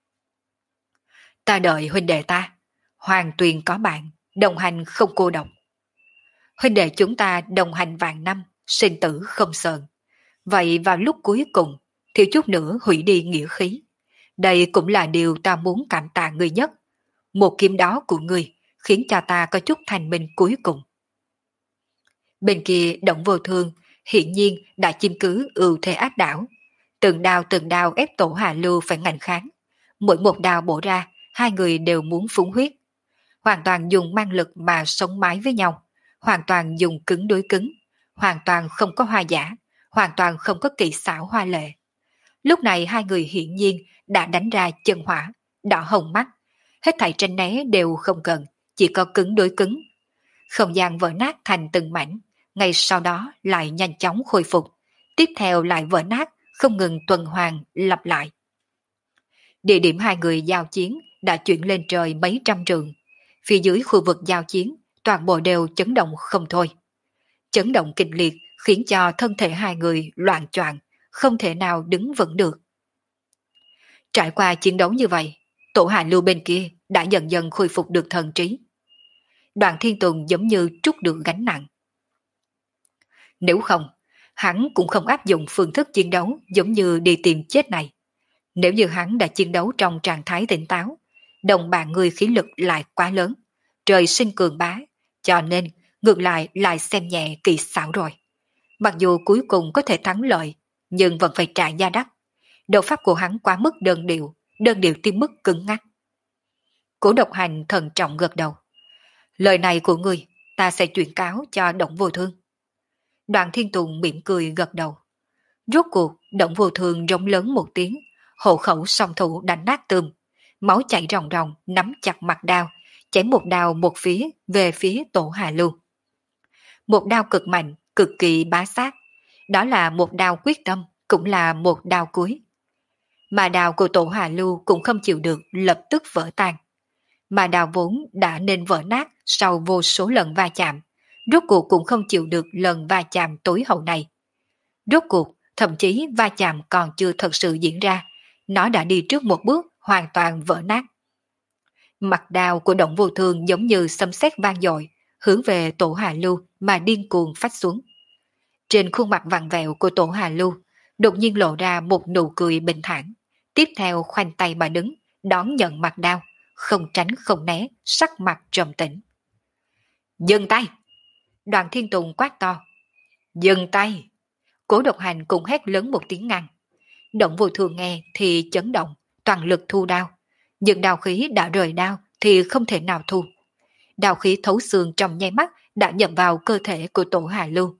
Ta đợi huynh đệ ta, hoàng tuyền có bạn, đồng hành không cô độc. Huynh đệ chúng ta đồng hành vạn năm, sinh tử không sờn. Vậy vào lúc cuối cùng, thiếu chút nữa hủy đi nghĩa khí. Đây cũng là điều ta muốn cảm tạ người nhất. Một kiếm đó của người khiến cho ta có chút thành minh cuối cùng. Bên kia Đổng Vô Thương hiển nhiên đã chiếm cứ ưu thế áp đảo. Từng đao từng đao ép Tổ Hà Lưu phải ngạnh kháng. Mỗi một đao bổ ra, hai người đều muốn phúng huyết. Hoàn toàn dùng mang lực mà sống mái với nhau. Hoàn toàn dùng cứng đối cứng. Hoàn toàn không có hoa giả. Hoàn toàn không có kỹ xảo hoa lệ. Lúc này hai người hiển nhiên đã đánh ra chân hỏa, đỏ hồng mắt. Hết thảy tranh né đều không cần, chỉ có cứng đối cứng. Không gian vỡ nát thành từng mảnh, ngay sau đó lại nhanh chóng khôi phục. Tiếp theo lại vỡ nát, không ngừng tuần hoàn, lặp lại. Địa điểm hai người giao chiến đã chuyển lên trời mấy trăm trường. Phía dưới khu vực giao chiến, toàn bộ đều chấn động không thôi. Chấn động kịch liệt khiến cho thân thể hai người loạn choạng, không thể nào đứng vững được. Trải qua chiến đấu như vậy, Tổ Hà Lưu bên kia đã dần dần khôi phục được thần trí. Đoàn Thiên Tùng giống như trút được gánh nặng. Nếu không, hắn cũng không áp dụng phương thức chiến đấu giống như đi tìm chết này. Nếu như hắn đã chiến đấu trong trạng thái tỉnh táo, đồng bạn người khí lực lại quá lớn, trời sinh cường bá, cho nên ngược lại lại xem nhẹ kỳ xảo rồi. Mặc dù cuối cùng có thể thắng lợi, nhưng vẫn phải trả giá đắt. Đầu pháp của hắn quá mức đơn điệu, đơn điệu tới mức cứng ngắc. Cố Độc Hành thận trọng gật đầu. Lời này của người, ta sẽ chuyển cáo cho Đổng Vô Thương. Đoàn Thiên Tùng mỉm cười gật đầu. Rốt cuộc, Đổng Vô Thương rống lớn một tiếng, hộ khẩu song thủ đánh nát tươm, máu chảy ròng ròng, nắm chặt mặt đao, chém một đao một phía về phía Tổ Hà Lưu. Một đao cực mạnh, cực kỳ bá sát. Đó là một đao quyết tâm, cũng là một đao cuối. Mà đao của Tổ Hà Lưu cũng không chịu được, lập tức vỡ tan. Mà đao vốn đã nên vỡ nát sau vô số lần va chạm, rốt cuộc cũng không chịu được lần va chạm tối hậu này. Rốt cuộc, thậm chí va chạm còn chưa thật sự diễn ra, nó đã đi trước một bước, hoàn toàn vỡ nát. Mặt đao của Đổng Vô Thương giống như sấm sét vang dội, hướng về Tổ Hà Lưu mà điên cuồng phách xuống. Trên khuôn mặt vặn vẹo của Tổ Hà Lưu, đột nhiên lộ ra một nụ cười bình thản, tiếp theo khoanh tay mà đứng, đón nhận mặt đao, không tránh không né, sắc mặt trầm tĩnh. Dừng tay! Đoàn Thiên Tùng quát to. Dừng tay! Cố Độc Hành cùng hét lớn một tiếng ngăn. Đổng Vô Thương nghe thì chấn động, toàn lực thu đao. Nhưng đao khí đã rời đao thì không thể nào thu. Đao khí thấu xương trong nháy mắt đã nhập vào cơ thể của Tổ Hà Lưu.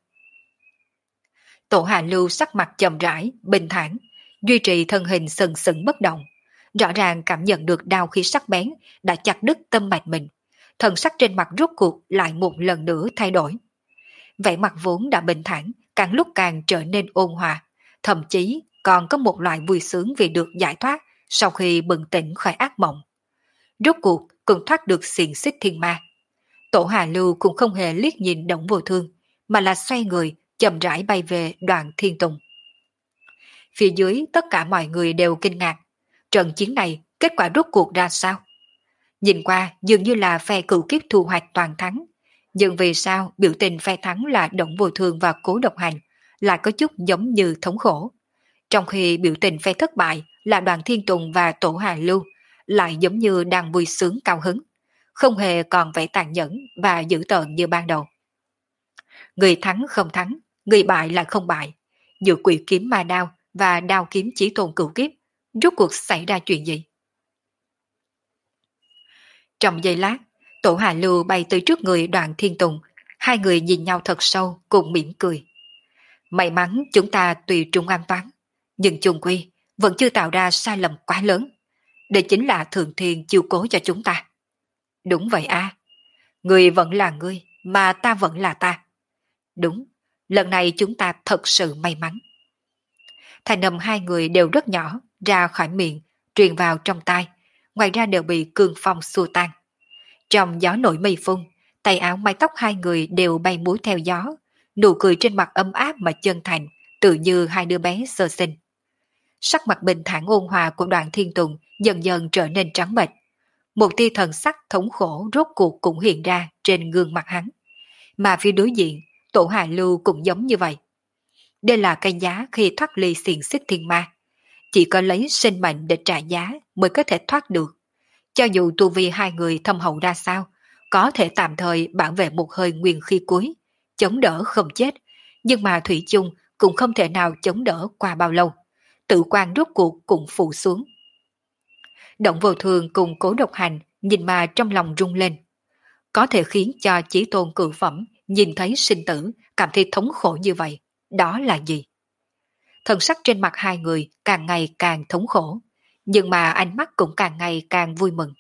Tổ Hà Lưu sắc mặt chậm rãi, bình thản, duy trì thân hình sừng sững bất động. Rõ ràng cảm nhận được đao khí sắc bén đã chặt đứt tâm mạch mình. Thần sắc trên mặt rốt cuộc lại một lần nữa thay đổi. Vẻ mặt vốn đã bình thản, càng lúc càng trở nên ôn hòa, thậm chí còn có một loại vui sướng vì được giải thoát sau khi bừng tỉnh khỏi ác mộng. Rốt cuộc cũng thoát được xiềng xích thiên ma. Tổ Hà Lưu cũng không hề liếc nhìn Đổng Vô Thương, mà là xoay người, chậm rãi bay về Đoàn Thiên Tùng. Phía dưới tất cả mọi người đều kinh ngạc. Trận chiến này kết quả rốt cuộc ra sao? Nhìn qua dường như là phe cựu kiếp thu hoạch toàn thắng. Nhưng vì sao biểu tình phe thắng là Đổng Vô Thương và Cố Độc Hành lại có chút giống như thống khổ? Trong khi biểu tình phe thất bại là Đoàn Thiên Tùng và Tổ Hà Lưu lại giống như đang vui sướng cao hứng. không hề còn vẻ tàn nhẫn và dữ tợn như ban đầu. Người thắng không thắng, người bại là không bại. Giữa quỷ kiếm ma đao và đao kiếm chí tôn cửu kiếp, rốt cuộc xảy ra chuyện gì? Trong giây lát, Tổ Hà Lưu bay tới trước người Đoạn Thiên Tùng, hai người nhìn nhau thật sâu cùng mỉm cười. May mắn chúng ta tùy trung an toán, nhưng chung quy vẫn chưa tạo ra sai lầm quá lớn. Đây chính là Thượng Thiên chiêu cố cho chúng ta. Đúng vậy a, à. Ngươi vẫn là ngươi, mà ta vẫn là ta. Đúng, lần này chúng ta thật sự may mắn. Thành âm hai người đều rất nhỏ, ra khỏi miệng, truyền vào trong tai, ngoài ra đều bị cương phong xua tan. Trong gió nổi mây phun, tay áo mái tóc hai người đều bay múa theo gió, nụ cười trên mặt ấm áp mà chân thành, tự như hai đứa bé sơ sinh. Sắc mặt bình thản ôn hòa của Đoạn Thiên Tùng dần dần trở nên trắng bệch. Một tia thần sắc thống khổ rốt cuộc cũng hiện ra trên gương mặt hắn. Mà phía đối diện, Tổ Hà Lưu cũng giống như vậy. Đây là cái giá khi thoát ly xiềng xích thiên ma. Chỉ có lấy sinh mệnh để trả giá mới có thể thoát được. Cho dù tu vi hai người thâm hậu ra sao, có thể tạm thời bảo vệ một hơi nguyên khí cuối, chống đỡ không chết, nhưng mà thủy chung cũng không thể nào chống đỡ qua bao lâu. Tự quan rốt cuộc cũng phụ xuống. Động Vô Thường cùng Cố Độc Hành nhìn mà trong lòng rung lên. Có thể khiến cho chí tôn cự phẩm nhìn thấy sinh tử cảm thấy thống khổ như vậy, đó là gì? Thần sắc trên mặt hai người càng ngày càng thống khổ, nhưng mà ánh mắt cũng càng ngày càng vui mừng.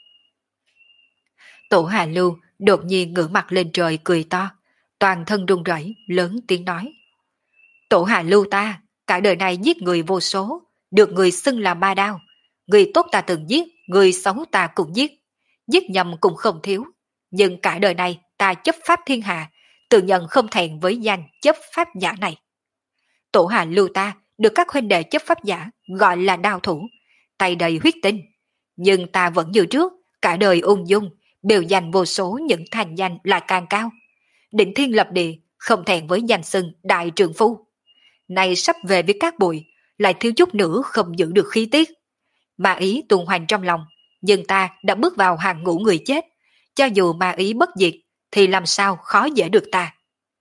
Tổ Hà Lưu đột nhiên ngửa mặt lên trời cười to, toàn thân run rẩy, lớn tiếng nói. Tổ Hà Lưu ta, cả đời này giết người vô số, được người xưng là ma đao. Người tốt ta từng giết, người xấu ta cũng giết. Giết nhầm cũng không thiếu. Nhưng cả đời này ta chấp pháp thiên hạ, tự nhận không thẹn với danh chấp pháp giả này. Tổ Hà Lưu ta được các huynh đệ chấp pháp giả gọi là đao thủ, tay đầy huyết tinh. Nhưng ta vẫn như trước, cả đời ung dung, biểu danh vô số những thành danh lại càng cao. Định thiên lập địa, không thẹn với danh xưng đại trường phu. Này sắp về với các bụi, lại thiếu chút nữa không giữ được khí tiết. Ma ý tung hoành trong lòng, nhưng ta đã bước vào hàng ngũ người chết. Cho dù ma ý bất diệt, thì làm sao khó dễ được ta.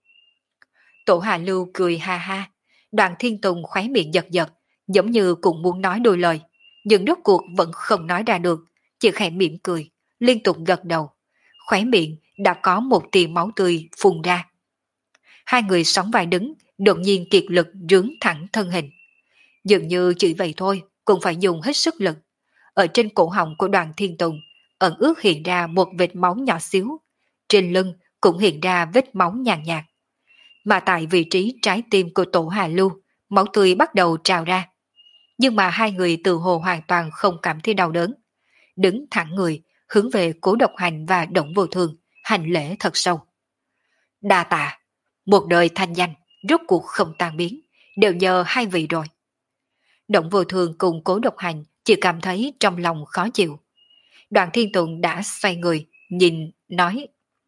Tổ Hà Lưu cười ha ha, Đoạn Thiên Tùng khóe miệng giật giật, giống như cũng muốn nói đôi lời, nhưng rốt cuộc vẫn không nói ra được, chỉ khẽ mỉm cười, liên tục gật đầu. Khóe miệng đã có một tia máu tươi phun ra. Hai người sóng vai đứng, đột nhiên kiệt lực rướn thẳng thân hình. Dường như chỉ vậy thôi, cũng phải dùng hết sức lực. Ở trên cổ họng của Đoạn Thiên Tùng, ẩn ước hiện ra một vệt máu nhỏ xíu. Trên lưng cũng hiện ra vết máu nhàn nhạt. Mà tại vị trí trái tim của Tổ Hà Lưu, máu tươi bắt đầu trào ra. Nhưng mà hai người tự hồ hoàn toàn không cảm thấy đau đớn. Đứng thẳng người, hướng về Cố Độc Hành và Động Vô Thường, hành lễ thật sâu. Đa tạ, một đời thanh danh, rốt cuộc không tan biến, đều nhờ hai vị rồi. Động Vô Thường cùng Cố Độc Hành chỉ cảm thấy trong lòng khó chịu. Đoạn Thiên Tùng đã xoay người, nhìn, nói.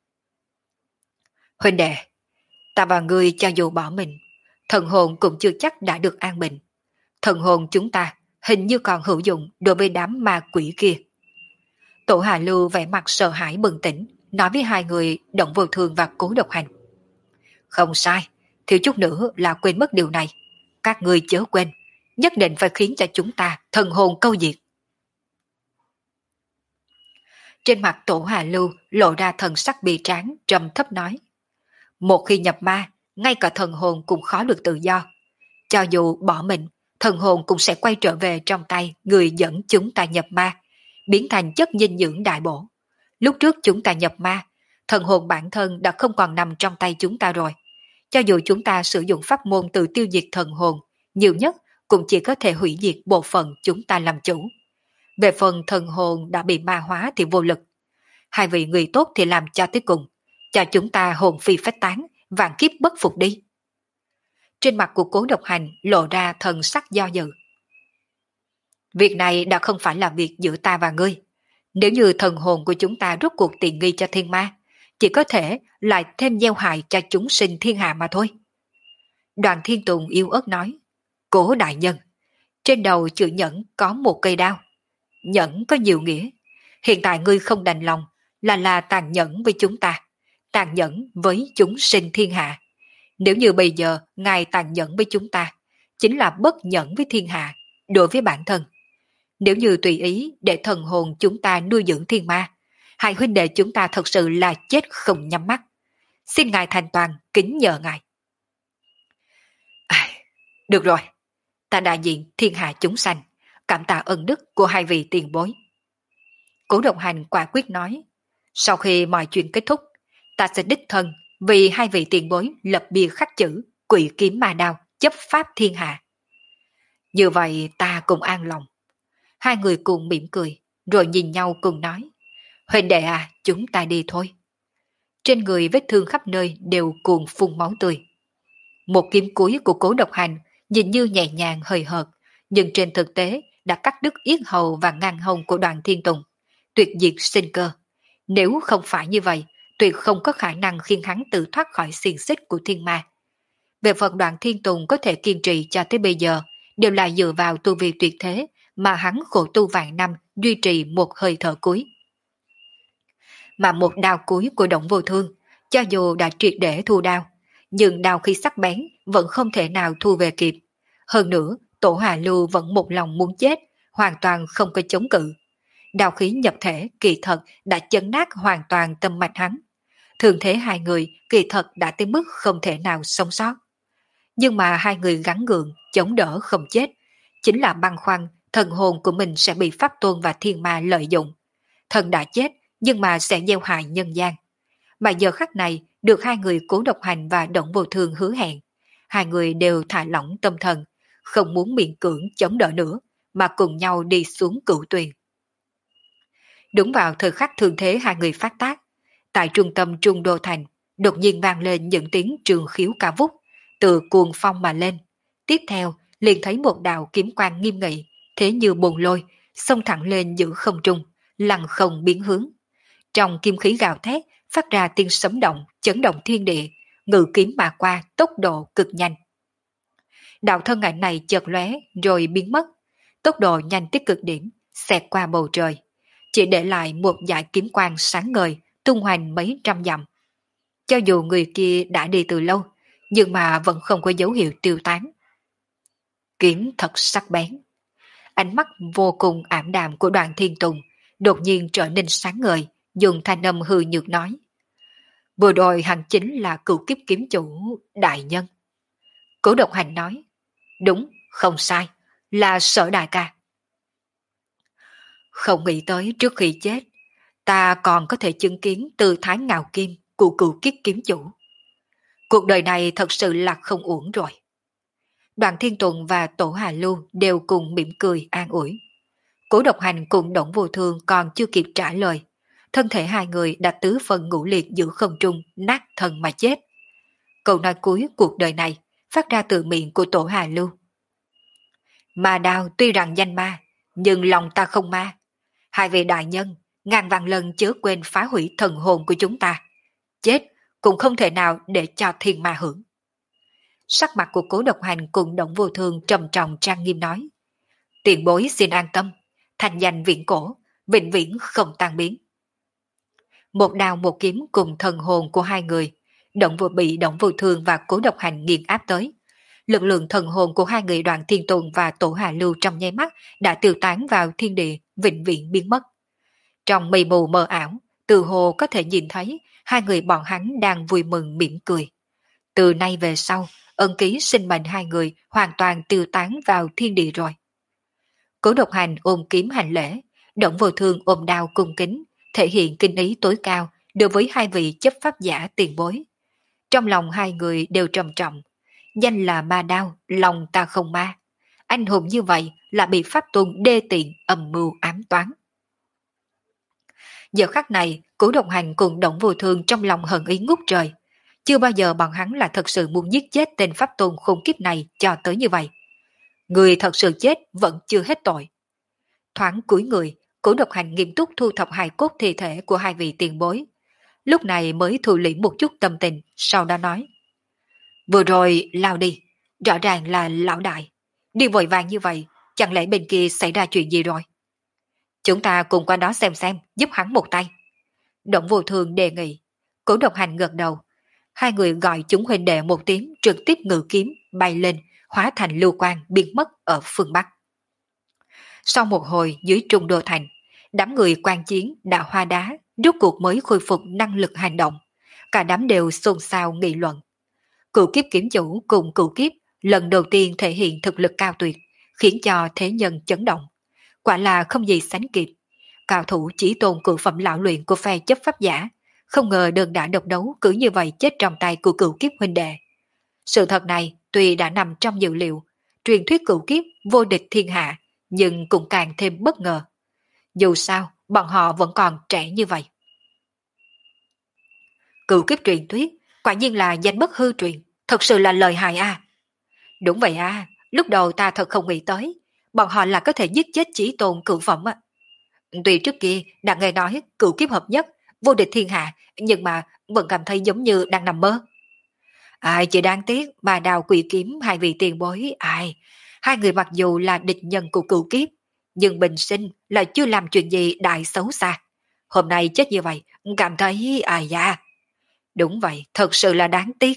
Huynh đệ, ta và ngươi cho dù bỏ mình, thần hồn cũng chưa chắc đã được an bình. Thần hồn chúng ta hình như còn hữu dụng đối với đám ma quỷ kia. Tổ Hà Lưu vẻ mặt sợ hãi bừng tỉnh, nói với hai người Động Vô Thường và Cố Độc Hành. Không sai, thiếu chút nữa là quên mất điều này. Các ngươi chớ quên, nhất định phải khiến cho chúng ta thần hồn câu diệt. Trên mặt Tổ Hà Lưu lộ ra thần sắc bi tráng, trầm thấp nói. Một khi nhập ma, ngay cả thần hồn cũng khó được tự do. Cho dù bỏ mình, thần hồn cũng sẽ quay trở về trong tay người dẫn chúng ta nhập ma, biến thành chất dinh dưỡng đại bổ. Lúc trước chúng ta nhập ma, thần hồn bản thân đã không còn nằm trong tay chúng ta rồi. Cho dù chúng ta sử dụng pháp môn tự tiêu diệt thần hồn, nhiều nhất cũng chỉ có thể hủy diệt bộ phận chúng ta làm chủ. Về phần thần hồn đã bị ma hóa thì vô lực. Hai vị người tốt thì làm cho tới cùng, cho chúng ta hồn phi phách tán, vạn kiếp bất phục đi. Trên mặt của Cố Độc Hành lộ ra thần sắc do dự. Việc này đã không phải là việc giữa ta và ngươi. Nếu như thần hồn của chúng ta rốt cuộc tiện nghi cho thiên ma, chỉ có thể lại thêm gieo hại cho chúng sinh thiên hạ mà thôi. Đoàn Thiên Tùng yếu ớt nói. Cố đại nhân, trên đầu chữ nhẫn có một cây đao. Nhẫn có nhiều nghĩa. Hiện tại ngươi không đành lòng, là là tàn nhẫn với chúng ta, tàn nhẫn với chúng sinh thiên hạ. Nếu như bây giờ Ngài tàn nhẫn với chúng ta, chính là bất nhẫn với thiên hạ, đối với bản thân. Nếu như tùy ý để thần hồn chúng ta nuôi dưỡng thiên ma, hai huynh đệ chúng ta thật sự là chết không nhắm mắt. Xin Ngài thành toàn, kính nhờ Ngài. À, được rồi, ta đại diện thiên hạ chúng sanh, cảm tạ ân đức của hai vị tiền bối. Cố Độc Hành quả quyết nói, sau khi mọi chuyện kết thúc, ta sẽ đích thân vì hai vị tiền bối lập bia khắc chữ quỷ kiếm ma đao chấp pháp thiên hạ. Như vậy ta cùng an lòng. Hai người cùng mỉm cười, rồi nhìn nhau cùng nói, huynh đệ à, chúng ta đi thôi. Trên người vết thương khắp nơi đều cuồn phun máu tươi. Một kiếm cuối của Cố Độc Hành nhìn như nhẹ nhàng hời hợt, nhưng trên thực tế đã cắt đứt yết hầu và ngang hông của Đoàn Thiên Tùng, tuyệt diệt sinh cơ. Nếu không phải như vậy, tuyệt không có khả năng khiến hắn tự thoát khỏi xiềng xích của thiên ma. Về phần Đoàn Thiên Tùng có thể kiên trì cho tới bây giờ, đều là dựa vào tu vi tuyệt thế mà hắn khổ tu vạn năm duy trì một hơi thở cuối. Mà một đao cuối của Động Vô Thương, cho dù đã triệt để thu đao, nhưng đao khi sắc bén vẫn không thể nào thu về kịp. Hơn nữa, Tổ Hà Lưu vẫn một lòng muốn chết, hoàn toàn không có chống cự. Đao khí nhập thể kỳ thật đã chấn nát hoàn toàn tâm mạch hắn. Thường thế hai người kỳ thật đã tới mức không thể nào sống sót. Nhưng mà hai người gắng gượng, chống đỡ không chết, chính là băn khoăn thần hồn của mình sẽ bị pháp tôn và thiên ma lợi dụng. Thần đã chết, nhưng mà sẽ gieo hại nhân gian. Mà giờ khắc này, được hai người Cố Độc Hành và Động Vô Thương hứa hẹn. Hai người đều thả lỏng tâm thần, không muốn miễn cưỡng chống đỡ nữa, mà cùng nhau đi xuống cửu tuyền. Đúng vào thời khắc thường thế hai người phát tác, tại trung tâm Trung Đô Thành, đột nhiên vang lên những tiếng trường khiếu ca vút, từ cuồng phong mà lên. Tiếp theo, liền thấy một đạo kiếm quang nghiêm nghị, thế như bồn lôi, xông thẳng lên giữa không trung, lăng không biến hướng. Trong kim khí gào thét, phát ra tiếng sấm động, chấn động thiên địa, ngự kiếm mà qua tốc độ cực nhanh. Đạo thân ảnh này chợt lóe rồi biến mất, tốc độ nhanh tới cực điểm, xẹt qua bầu trời, chỉ để lại một dải kiếm quang sáng ngời, tung hoành mấy trăm dặm. Cho dù người kia đã đi từ lâu, nhưng mà vẫn không có dấu hiệu tiêu tán. Kiếm thật sắc bén. Ánh mắt vô cùng ảm đạm của Đoàn Thiên Tùng đột nhiên trở nên sáng ngời, dùng thanh âm hư nhược nói. Vừa rồi hắn chính là cửu kiếp kiếm chủ đại nhân. Cố Độc Hành nói. Đúng, không sai, là Sở đại ca. Không nghĩ tới trước khi chết, ta còn có thể chứng kiến tư thái ngạo kim của cửu kiếp kiếm chủ. Cuộc đời này thật sự là không uổng rồi. Đoàn Thiên Tùng và Tổ Hà Lưu đều cùng mỉm cười an ủi. Cố Độc Hành cùng Động Vô Thương còn chưa kịp trả lời, thân thể hai người đã tứ phần ngũ liệt giữa không trung, nát thân mà chết. Câu nói cuối cuộc đời này phát ra từ miệng của Tổ Hà Lưu. Ma đao tuy rằng danh ma, nhưng lòng ta không ma. Hai vị đại nhân, ngàn vạn lần chớ quên phá hủy thần hồn của chúng ta. Chết cũng không thể nào để cho thiên ma hưởng. Sắc mặt của Cố Độc Hành cùng Động Vô Thương trầm trọng trang nghiêm nói. Tiền bối xin an tâm, thành danh viễn cổ, vĩnh viễn không tan biến. Một đao một kiếm cùng thần hồn của hai người, Động Vô bị Động Vô Thương và Cố Độc Hành nghiền áp tới. Lực lượng thần hồn của hai người Đoàn Thiên Tùng và Tổ Hà Lưu trong nháy mắt đã tiêu tán vào thiên địa, vĩnh viễn biến mất. Trong mây mù mờ ảo, từ hồ có thể nhìn thấy hai người bọn hắn đang vui mừng mỉm cười. Từ nay về sau, ân ký sinh mệnh hai người hoàn toàn tiêu tán vào thiên địa rồi. Cố Độc Hành ôm kiếm hành lễ, Động Vô Thương ôm đao cung kính, thể hiện kinh ý tối cao đối với hai vị chấp pháp giả tiền bối. Trong lòng hai người đều trầm trọng, danh là ma đao, lòng ta không ma. Anh hùng như vậy là bị pháp tôn đê tiện âm mưu ám toán. Giờ khắc này, Cố Độc Hành cùng Động Vô Thương trong lòng hận ý ngút trời. Chưa bao giờ bọn hắn là thật sự muốn giết chết tên pháp tôn khủng kiếp này cho tới như vậy. Người thật sự chết vẫn chưa hết tội. Thoáng cúi người, Cố Độc Hành nghiêm túc thu thập hài cốt thi thể của hai vị tiền bối. Lúc này mới thu liễm một chút tâm tình, sau đó nói. Vừa rồi lao đi, rõ ràng là lão đại. Đi vội vàng như vậy, chẳng lẽ bên kia xảy ra chuyện gì rồi? Chúng ta cùng qua đó xem xem, giúp hắn một tay. Động Vô Thường đề nghị. Cố Độc Hành gật đầu. Hai người gọi chúng huynh đệ một tiếng, trực tiếp ngự kiếm bay lên, hóa thành lưu quang biến mất ở phương Bắc. Sau một hồi dưới Trung Đô Thành, đám người quan chiến đã hoa đá, rốt cuộc mới khôi phục năng lực hành động. Cả đám đều xôn xao nghị luận. Cửu kiếp kiếm chủ cùng cửu kiếp lần đầu tiên thể hiện thực lực cao tuyệt, khiến cho thế nhân chấn động. Quả là không gì sánh kịp. Cao thủ chỉ tôn cửu phẩm lão luyện của phe chấp pháp giả, không ngờ đơn đã độc đấu cứ như vậy chết trong tay của cửu kiếp huynh đệ. Sự thật này tuy đã nằm trong dự liệu, truyền thuyết cửu kiếp vô địch thiên hạ, nhưng cũng càng thêm bất ngờ. Dù sao, bọn họ vẫn còn trẻ như vậy. Cửu kiếp truyền thuyết, quả nhiên là danh bất hư truyền, thật sự là lời hại a. Đúng vậy a, lúc đầu ta thật không nghĩ tới, bọn họ là có thể giết chết chỉ tôn cửu phẩm á. Tuy trước kia đã nghe nói cửu kiếp hợp nhất, vô địch thiên hạ, nhưng mà vẫn cảm thấy giống như đang nằm mơ. Ai chỉ đáng tiếc mà đào quỷ kiếm hai vị tiền bối, ai, hai người mặc dù là địch nhân của cửu kiếp, nhưng bình sinh là chưa làm chuyện gì đại xấu xa. Hôm nay chết như vậy, cảm thấy ai da. Đúng vậy, thật sự là đáng tiếc.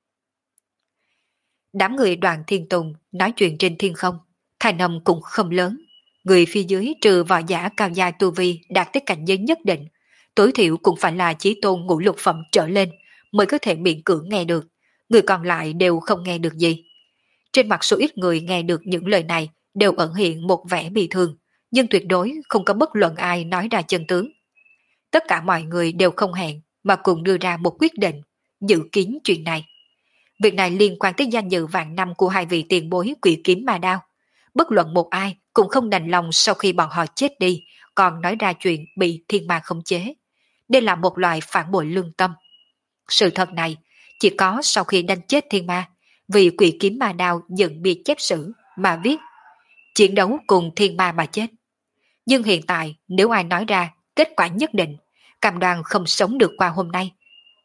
Đám người Đoàn Thiên Tùng nói chuyện trên thiên không, thanh âm cũng không lớn. Người phía dưới trừ võ giả cao gia tu vi đạt tới cảnh giới nhất định, tối thiểu cũng phải là chí tôn ngũ lục phẩm trở lên mới có thể miễn cưỡng nghe được, người còn lại đều không nghe được gì. Trên mặt số ít người nghe được những lời này đều ẩn hiện một vẻ bị thương, nhưng tuyệt đối không có bất luận ai nói ra chân tướng. Tất cả mọi người đều không hẹn mà cùng đưa ra một quyết định, dự kiến chuyện này. Việc này liên quan tới danh dự vạn năm của hai vị tiền bối quỷ kiếm ma đao. Bất luận một ai cũng không đành lòng sau khi bọn họ chết đi, còn nói ra chuyện bị thiên ma khống chế. Đây là một loại phản bội lương tâm. Sự thật này, chỉ có sau khi đánh chết thiên ma, vì quỷ kiếm ma đao dựng bia chép sử mà viết chiến đấu cùng thiên ma mà chết. Nhưng hiện tại nếu ai nói ra kết quả nhất định, cam đoan không sống được qua hôm nay.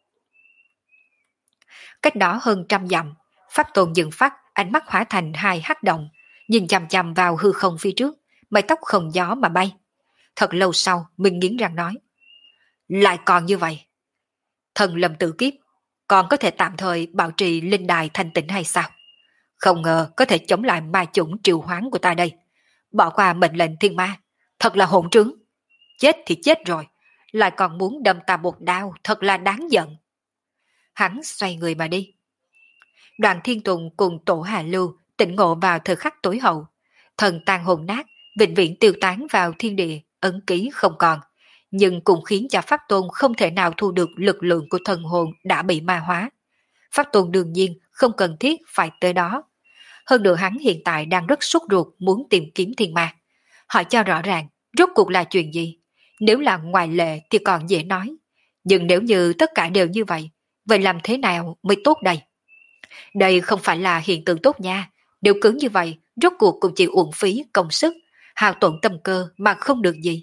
Cách đó hơn trăm dặm, Pháp Tôn dừng phát, ánh mắt hóa thành hai hắc động, nhìn chằm chằm vào hư không phía trước, mái tóc không gió mà bay. Thật lâu sau, mình nghiến răng nói. Lại còn như vậy. Thần Lâm Tử Kiếp, còn có thể tạm thời bảo trì linh đài thanh tịnh hay sao? Không ngờ có thể chống lại ma chủng triệu hoán của ta đây. Bỏ qua mệnh lệnh thiên ma, thật là hỗn trướng. Chết thì chết rồi, lại còn muốn đâm ta một đao, thật là đáng giận. Hắn xoay người mà đi. Đoàn Thiên Tùng cùng Tổ Hà Lưu tỉnh ngộ vào thời khắc tối hậu, thần tan hồn nát, vĩnh viễn tiêu tán vào thiên địa, ấn ký không còn, nhưng cũng khiến cho Pháp Tôn không thể nào thu được lực lượng của thần hồn đã bị ma hóa. Pháp Tôn đương nhiên không cần thiết phải tới đó. Hơn nữa hắn hiện tại đang rất sốt ruột muốn tìm kiếm thiên ma. Hỏi cho rõ ràng, rốt cuộc là chuyện gì? Nếu là ngoại lệ thì còn dễ nói. Nhưng nếu như tất cả đều như vậy, vậy làm thế nào mới tốt đây? Đây không phải là hiện tượng tốt nha. Nếu cứ như vậy, rốt cuộc cũng chỉ uổng phí công sức, hao tổn tâm cơ mà không được gì.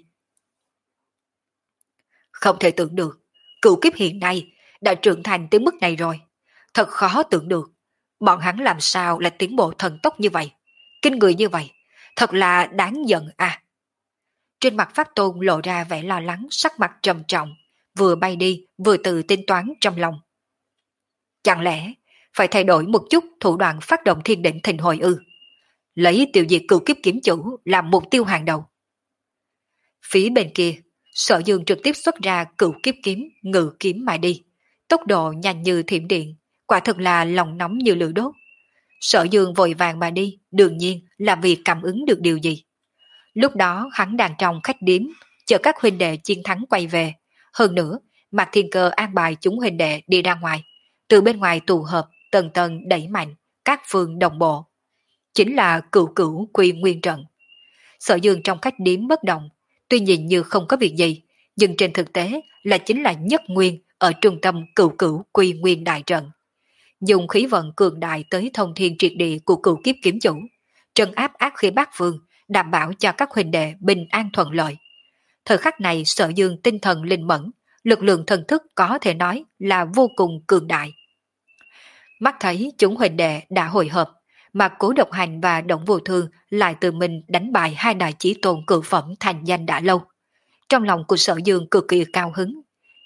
Không thể tưởng được, cửu kiếp hiện nay đã trưởng thành tới mức này rồi. Thật khó tưởng được, bọn hắn làm sao lại tiến bộ thần tốc như vậy, kinh người như vậy, thật là đáng giận à. Trên mặt Pháp Tôn lộ ra vẻ lo lắng, sắc mặt trầm trọng, vừa bay đi vừa tự tính toán trong lòng. Chẳng lẽ phải thay đổi một chút thủ đoạn phát động thiên định thịnh hồi ư? Lấy tiêu diệt cửu kiếp kiếm chủ làm mục tiêu hàng đầu. Phía bên kia, Sở Dương trực tiếp xuất ra cửu kiếp kiếm, ngự kiếm mà đi. Tốc độ nhanh như thiểm điện, quả thực là lòng nóng như lửa đốt. Sở Dương vội vàng mà đi, đương nhiên là vì cảm ứng được điều gì. Lúc đó hắn đang trong khách điếm, chờ các huynh đệ chiến thắng quay về. Hơn nữa, Mạc Thiên Cơ an bài chúng huynh đệ đi ra ngoài. Từ bên ngoài tụ hợp, tầng tầng đẩy mạnh, các phương đồng bộ. Chính là cửu cửu quy nguyên trận. Sở Dương trong khách điếm bất động, tuy nhìn như không có việc gì, nhưng trên thực tế là chính là nhất nguyên ở trung tâm cửu cửu quy nguyên đại trận. Dùng khí vận cường đại tới thông thiên triệt địa của cửu kiếp kiếm chủ, trấn áp ác khí bát phương, đảm bảo cho các huynh đệ bình an thuận lợi. Thời khắc này Sở Dương tinh thần linh mẫn, lực lượng thần thức có thể nói là vô cùng cường đại. Mắt thấy chúng huynh đệ đã hồi hợp, mà Cố Độc Hành và Động Vô Thương lại tự mình đánh bại hai đại chí tôn cự phẩm thành danh đã lâu. Trong lòng của Sở Dương cực kỳ cao hứng,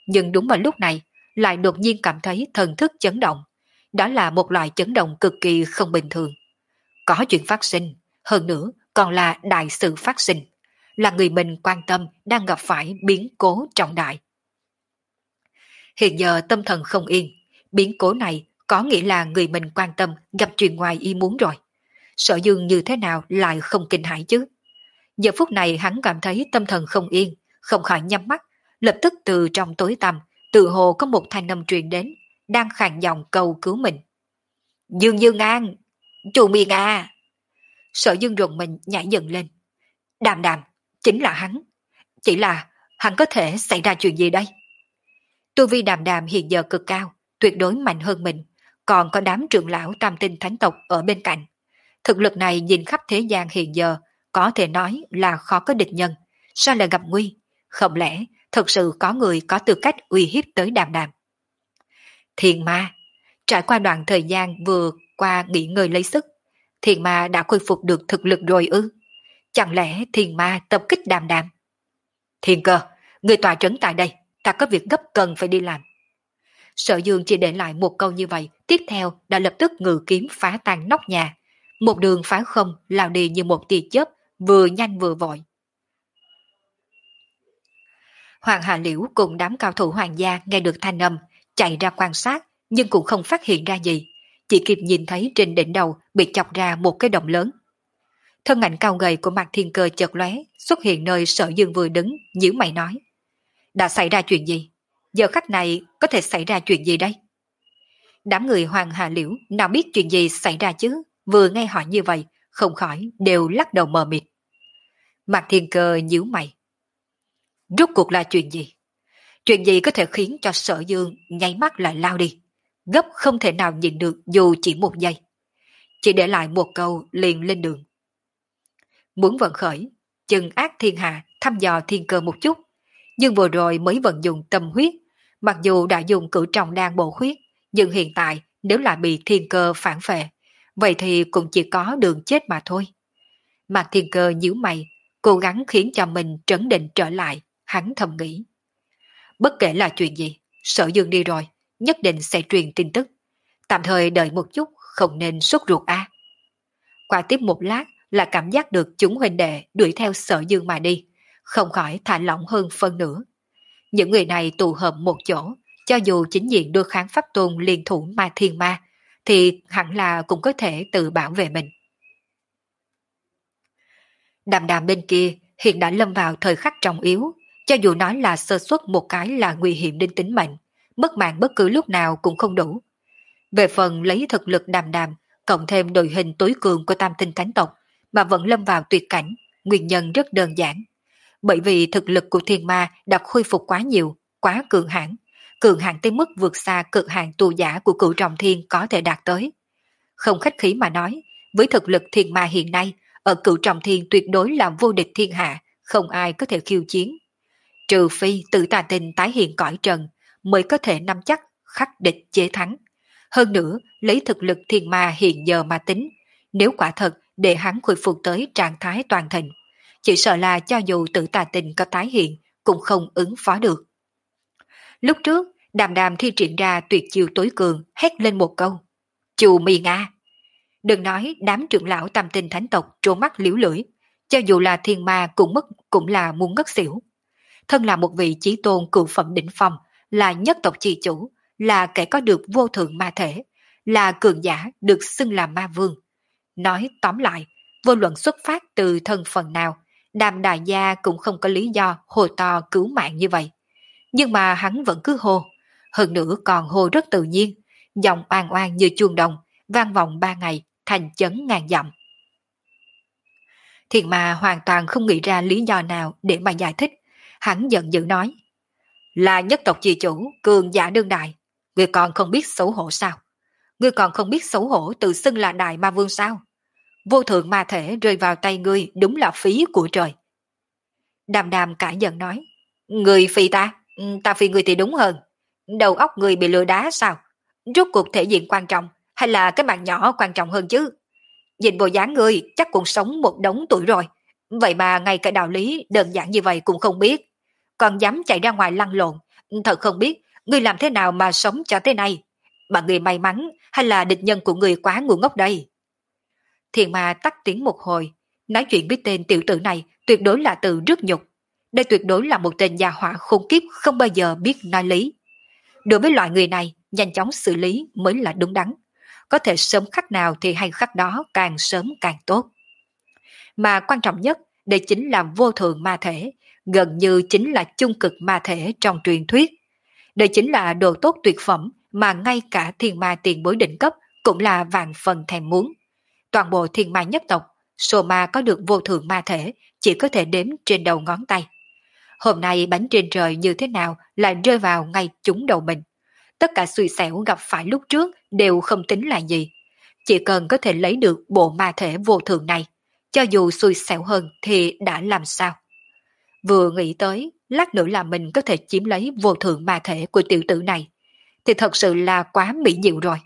Nhưng đúng vào lúc này, lại đột nhiên cảm thấy thần thức chấn động. Đó là một loại chấn động cực kỳ không bình thường. Có chuyện phát sinh, hơn nữa còn là đại sự phát sinh, là người mình quan tâm đang gặp phải biến cố trọng đại. Hiện giờ tâm thần không yên, biến cố này có nghĩa là người mình quan tâm gặp chuyện ngoài ý muốn rồi. Sở Dương như thế nào lại không kinh hãi chứ? Giờ phút này hắn cảm thấy tâm thần không yên, không khỏi nhắm mắt, lập tức từ trong tối tăm, tự hồ có một thanh âm truyền đến, đang khàn giọng cầu cứu mình. Dương Dương An, chủ miệng à! Sở Dương rùng mình nhảy dựng lên. Đàm đàm, chính là hắn. Chỉ là hắn có thể xảy ra chuyện gì đây? Tu vi đàm đàm hiện giờ cực cao, tuyệt đối mạnh hơn mình, còn có đám trưởng lão tam tinh thánh tộc ở bên cạnh. Thực lực này nhìn khắp thế gian hiện giờ, có thể nói là khó có địch nhân, sao lại gặp nguy? Không lẽ thực sự có người có tư cách uy hiếp tới đàm đàm? Thiền ma, trải qua đoạn thời gian vừa qua nghỉ ngơi lấy sức, thiền ma đã khôi phục được thực lực rồi ư? Chẳng lẽ thiền ma tập kích đàm đàm? Thiên cơ, người tòa trấn tại đây, ta có việc gấp cần phải đi làm. Sở Dương chỉ để lại một câu như vậy, tiếp theo đã lập tức ngự kiếm phá tan nóc nhà. Một đường phá không lao đi như một tia chớp, vừa nhanh vừa vội. Hoàng Hà Liễu cùng đám cao thủ hoàng gia nghe được thanh âm, chạy ra quan sát, nhưng cũng không phát hiện ra gì. Chỉ kịp nhìn thấy trên đỉnh đầu bị chọc ra một cái động lớn. Thân ảnh cao gầy của Mạc Thiên Cơ chợt lóe, xuất hiện nơi Sở Dương vừa đứng, nhíu mày nói. Đã xảy ra chuyện gì? Giờ khắc này có thể xảy ra chuyện gì đây? Đám người Hoàng Hà Liễu nào biết chuyện gì xảy ra chứ, vừa nghe hỏi như vậy, không khỏi đều lắc đầu mờ mịt. Mạc Thiên Cơ nhíu mày. Rốt cuộc là chuyện gì? Chuyện gì có thể khiến cho Sở Dương nháy mắt lại lao đi, gấp không thể nào nhìn được dù chỉ một giây. Chỉ để lại một câu liền lên đường. Muốn vận khởi, chừng ác thiên hạ, thăm dò thiên cơ một chút, nhưng vừa rồi mới vận dụng tâm huyết, mặc dù đã dùng cửu trọng đan bổ huyết, nhưng hiện tại nếu lại bị thiên cơ phản phệ, vậy thì cũng chỉ có đường chết mà thôi. Mạc Thiên Cơ nhíu mày, cố gắng khiến cho mình trấn định trở lại, hắn thầm nghĩ. Bất kể là chuyện gì, Sở Dương đi rồi, nhất định sẽ truyền tin tức. Tạm thời đợi một chút, không nên sốt ruột a. Qua tiếp một lát là cảm giác được chúng huynh đệ đuổi theo Sở Dương mà đi, không khỏi thả lỏng hơn phân nửa. Những người này tụ hợp một chỗ, cho dù chính diện đưa kháng pháp tôn liên thủ ma thiên ma, thì hẳn là cũng có thể tự bảo vệ mình. Đàm đàm bên kia hiện đã lâm vào thời khắc trọng yếu, cho dù nói là sơ suất một cái là nguy hiểm đến tính mệnh, mất mạng bất cứ lúc nào cũng không đủ. Về phần lấy thực lực đàm đàm, cộng thêm đội hình tối cường của tam tinh thánh tộc, mà vẫn lâm vào tuyệt cảnh, nguyên nhân rất đơn giản. Bởi vì thực lực của thiên ma đã khôi phục quá nhiều, quá cường hãn, cường hãn tới mức vượt xa cực hạn tu giả của cửu trọng thiên có thể đạt tới. Không khách khí mà nói, với thực lực thiên ma hiện nay, ở cửu trọng thiên tuyệt đối là vô địch thiên hạ, không ai có thể khiêu chiến. Trừ phi tự tà tình tái hiện cõi trần, mới có thể nắm chắc khắc địch chế thắng. Hơn nữa, lấy thực lực thiên ma hiện giờ mà tính, nếu quả thật để hắn khôi phục tới trạng thái toàn thịnh, chỉ sợ là cho dù tự tà tình có tái hiện, cũng không ứng phó được. Lúc trước, đàm đàm thi triển ra tuyệt chiêu tối cường, hét lên một câu. Chù mì Nga! Đừng nói đám trưởng lão tam tinh thánh tộc trố mắt liễu lưỡi, cho dù là thiên ma cũng mất cũng là muốn ngất xỉu. Thân là một vị chí tôn cựu phẩm đỉnh phong, là nhất tộc chi chủ, là kẻ có được vô thượng ma thể, là cường giả được xưng là ma vương. Nói tóm lại, vô luận xuất phát từ thân phận nào, đàm đại gia cũng không có lý do hồ to cứu mạng như vậy. Nhưng mà hắn vẫn cứ hô, hơn nữa còn hô rất tự nhiên, giọng oan oan như chuông đồng, vang vọng ba ngày, thành chấn ngàn dặm. Thiền ma hoàn toàn không nghĩ ra lý do nào để mà giải thích, hắn giận dữ nói. Là nhất tộc chi chủ, cường giả đương đại, ngươi còn không biết xấu hổ sao? Ngươi còn không biết xấu hổ tự xưng là đại ma vương sao? Vô thượng ma thể rơi vào tay ngươi đúng là phí của trời. Đàm đàm cả giận nói. Người phi ta, ta phi người thì đúng hơn. Đầu óc người bị lừa đá sao? Rốt cuộc thể diện quan trọng, hay là cái mạng nhỏ quan trọng hơn chứ? Nhìn bộ dáng ngươi chắc cũng sống một đống tuổi rồi. Vậy mà ngay cả đạo lý đơn giản như vậy cũng không biết. Còn dám chạy ra ngoài lăn lộn, Thật không biết, ngươi làm thế nào mà sống cho thế này? Mà ngươi may mắn hay là địch nhân của ngươi quá ngu ngốc đây? Thiền ma tắt tiếng một hồi, nói chuyện với tên tiểu tử này tuyệt đối là từ rước nhục. Đây tuyệt đối là một tên gia hỏa khôn kiếp không bao giờ biết nói lý. Đối với loại người này, nhanh chóng xử lý mới là đúng đắn. Có thể sớm khắc nào thì hay khắc đó, càng sớm càng tốt. Mà quan trọng nhất, đây chính là vô thượng ma thể, gần như chính là chung cực ma thể trong truyền thuyết. Đây chính là đồ tốt tuyệt phẩm mà ngay cả thiên ma tiền bối đỉnh cấp cũng là vạn phần thèm muốn. Toàn bộ thiên ma nhất tộc, số ma có được vô thượng ma thể chỉ có thể đếm trên đầu ngón tay. Hôm nay bánh trên trời như thế nào lại rơi vào ngay trúng đầu mình. Tất cả xui xẻo gặp phải lúc trước đều không tính là gì. Chỉ cần có thể lấy được bộ ma thể vô thượng này, cho dù xui xẻo hơn thì đã làm sao. Vừa nghĩ tới, lát nữa là mình có thể chiếm lấy vô thượng ma thể của tiểu tử này, thì thật sự là quá mỹ diệu rồi.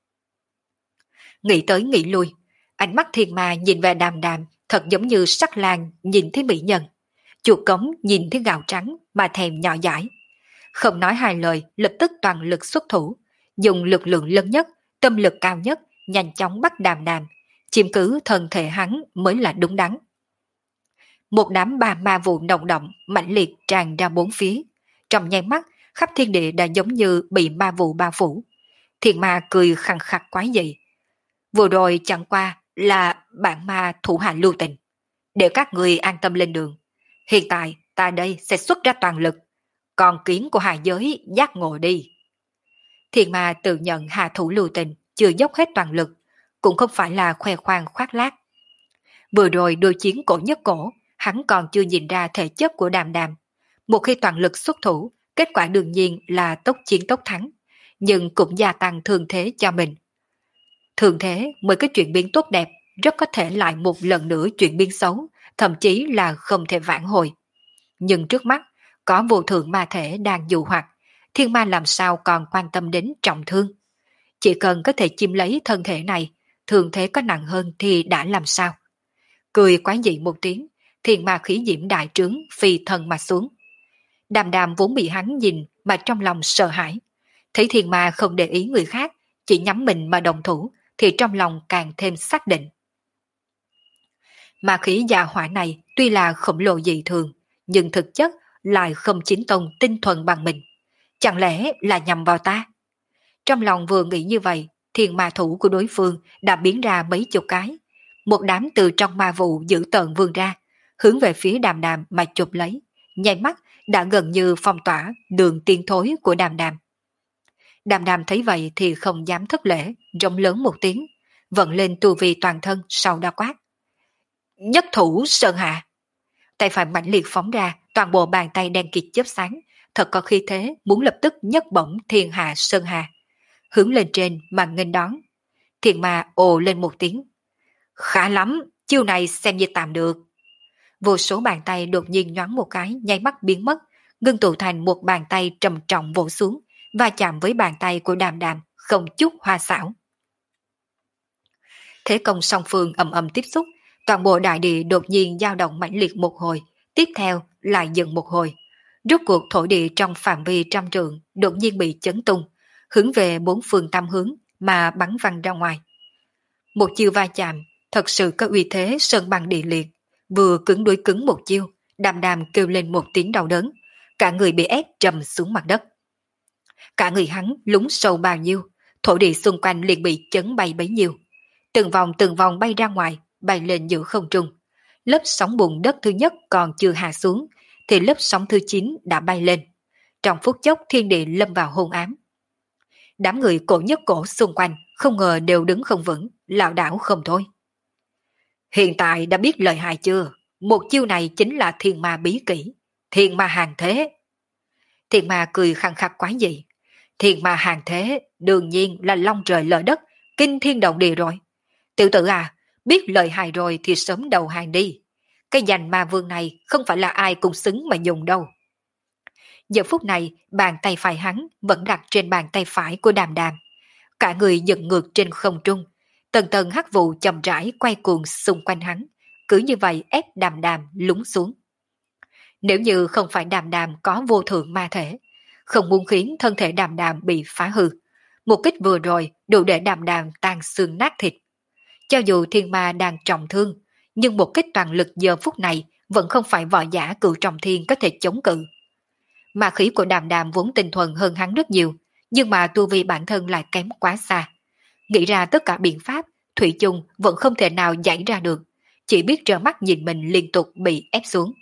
Nghĩ tới nghĩ lui, ánh mắt thiên ma nhìn về Đàm Đàm thật giống như sắc lang nhìn thấy mỹ nhân. Chuột cống nhìn thấy gạo trắng mà thèm nhỏ dãi. Không nói hai lời, lập tức toàn lực xuất thủ, dùng lực lượng lớn nhất, tâm lực cao nhất, nhanh chóng bắt Đàm Đàm, chiếm cứ thân thể hắn mới là đúng đắn. Một đám ba ma vụ nồng động, mãnh liệt tràn ra bốn phía. Trong nháy mắt, khắp thiên địa đã giống như bị ma vụ bao phủ. Thiên ma cười khăng khặc quái dị. Vừa rồi chẳng qua là bạn ma thủ hạ lưu tình. Để các người an tâm lên đường. Hiện tại ta đây sẽ xuất ra toàn lực. Còn kiến của hạ giới giác ngộ đi. Thiên ma tự nhận hạ thủ lưu tình, chưa dốc hết toàn lực, cũng không phải là khoe khoang khoác lác. Vừa rồi đôi chiến cổ nhất cổ, hắn còn chưa nhìn ra thể chất của Đàm Đàm. Một khi toàn lực xuất thủ, kết quả đương nhiên là tốc chiến tốc thắng, nhưng cũng gia tăng thương thế cho mình. Thường thế mới có chuyển biến tốt đẹp, rất có thể lại một lần nữa chuyển biến xấu, thậm chí là không thể vãn hồi. Nhưng trước mắt, có vô thượng ma thể đang dụ hoặc, thiên ma làm sao còn quan tâm đến trọng thương. Chỉ cần có thể chiếm lấy thân thể này, thường thế có nặng hơn thì đã làm sao. Cười quái dị một tiếng, thiên ma khí diễm đại trướng phi thân mà xuống. Đàm Đàm vốn bị hắn nhìn mà trong lòng sợ hãi. Thấy thiên ma không để ý người khác, chỉ nhắm mình mà đồng thủ, thì trong lòng càng thêm xác định. Ma khí già hỏa này tuy là khổng lồ dị thường, nhưng thực chất lại không chính tông tinh thuần bằng mình. Chẳng lẽ là nhằm vào ta? Trong lòng vừa nghĩ như vậy, thiên ma thủ của đối phương đã biến ra mấy chục cái. Một đám từ trong ma vụ dữ tợn vươn ra, hướng về phía Đàm Đàm mà chụp lấy, nháy mắt đã gần như phong tỏa đường tiên thối của Đàm Đàm. Đàm Đàm thấy vậy thì không dám thất lễ, rống lớn một tiếng, vận lên tu vi toàn thân sau đó quát. Nhất thủ sơn hạ. Tay phải mạnh liệt phóng ra, toàn bộ bàn tay đen kịt chớp sáng, thật có khí thế muốn lập tức nhấc bổng thiên hạ sơn hà, hướng lên trên mà nghênh đón. Thiên ma ồ lên một tiếng. Khá lắm, chiêu này xem như tạm được. Vô số bàn tay đột nhiên nhoáng một cái, nháy mắt biến mất, ngưng tụ thành một bàn tay trầm trọng vỗ xuống, và chạm với bàn tay của Đàm Đàm, không chút hoa xảo. Thế công song phương ầm ầm tiếp xúc, toàn bộ đại địa đột nhiên dao động mãnh liệt một hồi, tiếp theo lại dừng một hồi. Rốt cuộc thổ địa trong phạm vi trăm trượng đột nhiên bị chấn tung, hướng về bốn phương tam hướng mà bắn văng ra ngoài. Một chiêu va chạm, thật sự có uy thế sơn băng địa liệt, vừa cứng đối cứng một chiêu, Đàm Đàm kêu lên một tiếng đau đớn, cả người bị ép trầm xuống mặt đất. Cả người hắn lún sâu bao nhiêu, thổ địa xung quanh liền bị chấn bay bấy nhiêu. Từng vòng từng vòng bay ra ngoài, bay lên giữa không trung. Lớp sóng bùn đất thứ nhất còn chưa hạ xuống, thì lớp sóng thứ chín đã bay lên. Trong phút chốc thiên địa lâm vào hôn ám. Đám người cổ nhất cổ xung quanh không ngờ đều đứng không vững, lảo đảo không thôi. Hiện tại đã biết lời hại chưa? Một chiêu này chính là thiên ma bí kỹ, thiên ma hàng thế. Thiên ma cười khăng khắc quái dị. Thiên ma hàng thế đương nhiên là long trời lở đất, kinh thiên động địa rồi. Tiểu tử à, biết lời hại rồi thì sớm đầu hàng đi. Cái danh ma vương này không phải là ai cũng xứng mà dùng đâu. Giờ phút này, bàn tay phải hắn vẫn đặt trên bàn tay phải của Đàm Đàm. Cả người dựng ngược trên không trung, tầng tầng hắc vụ chậm rãi quay cuồng xung quanh hắn, cứ như vậy ép Đàm Đàm lún xuống. Nếu như không phải Đàm Đàm có vô thượng ma thể, không muốn khiến thân thể Đàm Đàm bị phá hư. Một kích vừa rồi đủ để Đàm Đàm tan xương nát thịt. Cho dù thiên ma đang trọng thương, nhưng một kích toàn lực giờ phút này vẫn không phải võ giả cửu trọng thiên có thể chống cự. Ma khí của Đàm Đàm vốn tinh thuần hơn hắn rất nhiều, nhưng mà tu vi bản thân lại kém quá xa. Nghĩ ra tất cả biện pháp, Thủy chung vẫn không thể nào giải ra được, chỉ biết trơ mắt nhìn mình liên tục bị ép xuống.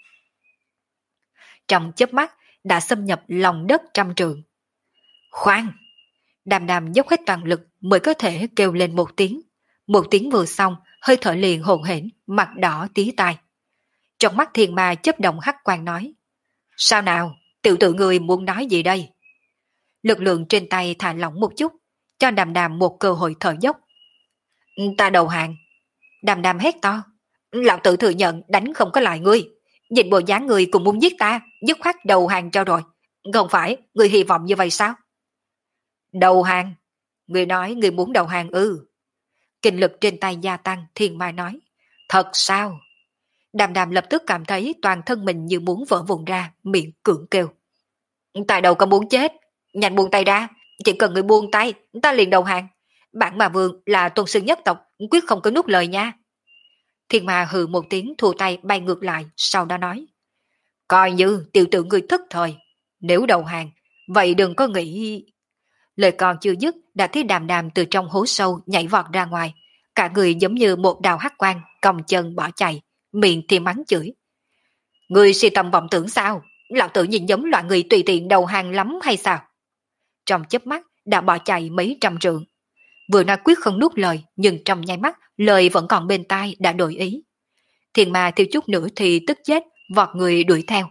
Trong chớp mắt đã xâm nhập lòng đất trăm trượng. Khoan! Đàm Đàm dốc hết toàn lực mới có thể kêu lên một tiếng. Một tiếng vừa xong, hơi thở liền hồn hển, mặt đỏ tí tai. Trong mắt thiên ma chớp động hắc quang nói: Sao nào, tiểu tử người muốn nói gì đây? Lực lượng trên tay thả lỏng một chút, cho Đàm Đàm một cơ hội thở dốc. Ta đầu hàng. Đàm Đàm hét to: Lão tử thừa nhận đánh không có lại ngươi. Nhìn bộ dáng người cũng muốn giết ta, dứt khoát đầu hàng cho rồi. Không phải, ngươi hy vọng như vậy sao? Đầu hàng? Ngươi nói ngươi muốn đầu hàng ư? Kinh lực trên tay gia tăng, thiên ma nói. Thật sao? Đàm Đàm lập tức cảm thấy toàn thân mình như muốn vỡ vụn ra, miệng cưỡng kêu. Ta đâu có muốn chết, nhanh buông tay ra, chỉ cần người buông tay, ta liền đầu hàng. Bản mà vương là tôn sư nhất tộc, quyết không có nuốt lời nha. Thiên ma hừ một tiếng thù tay bay ngược lại, sau đó nói. Coi như tiểu tử người thất thời, nếu đầu hàng, vậy đừng có nghĩ... Lời còn chưa dứt đã thấy Đàm Đàm từ trong hố sâu nhảy vọt ra ngoài, cả người giống như một đào hắc quang, còng chân bỏ chạy, miệng thì mắng chửi. Người si tâm vọng tưởng sao? Lão tử nhìn giống loại người tùy tiện đầu hàng lắm hay sao? Trong chớp mắt đã bỏ chạy mấy trăm trượng. Vừa nói quyết không nuốt lời, nhưng trong nháy mắt lời vẫn còn bên tai đã đổi ý. Thiên ma thiếu chút nữa thì tức chết, vọt người đuổi theo.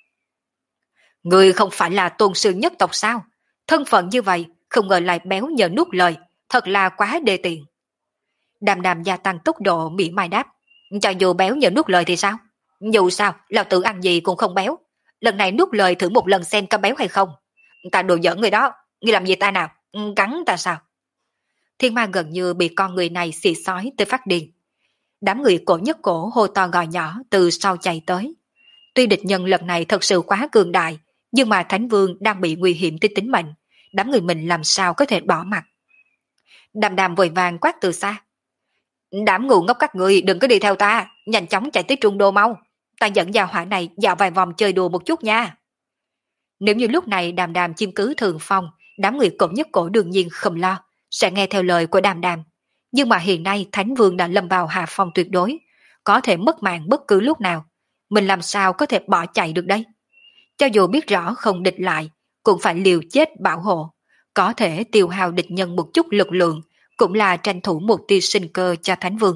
Người không phải là tôn sư nhất tộc sao? Thân phận như vậy, không ngờ lại béo nhờ nuốt lời, thật là quá đê tiện. Đàm Đàm gia tăng tốc độ mỉa mai đáp. Cho dù béo nhờ nuốt lời thì sao? Dù sao, lão tử ăn gì cũng không béo. Lần này nuốt lời thử một lần xem có béo hay không. Ta đùa giỡn người đó, ngươi làm gì ta nào? Cắn ta sao? Thiên ma gần như bị con người này xì xói tới phát điên. Đám người cổ nhất cổ hô to gò nhỏ từ sau chạy tới. Tuy địch nhân lần này thật sự quá cường đại, nhưng mà Thánh Vương đang bị nguy hiểm tới tính mệnh. Đám người mình làm sao có thể bỏ mặt? Đàm Đàm vội vàng quát từ xa. Đám ngu ngốc các người đừng có đi theo ta, nhanh chóng chạy tới Trung Đô mau. Ta dẫn gia hỏa này dạo vài vòng chơi đùa một chút nha. Nếu như lúc này Đàm Đàm chiếm cứ thường phong, đám người cổ nhất cổ đương nhiên không lo, sẽ nghe theo lời của Đàm Đàm. Nhưng mà hiện nay Thánh Vương đã lâm vào hạ phong tuyệt đối, có thể mất mạng bất cứ lúc nào. Mình làm sao có thể bỏ chạy được đây? Cho dù biết rõ không địch lại, cũng phải liều chết bảo hộ. Có thể tiêu hao địch nhân một chút lực lượng, cũng là tranh thủ một tia sinh cơ cho Thánh Vương.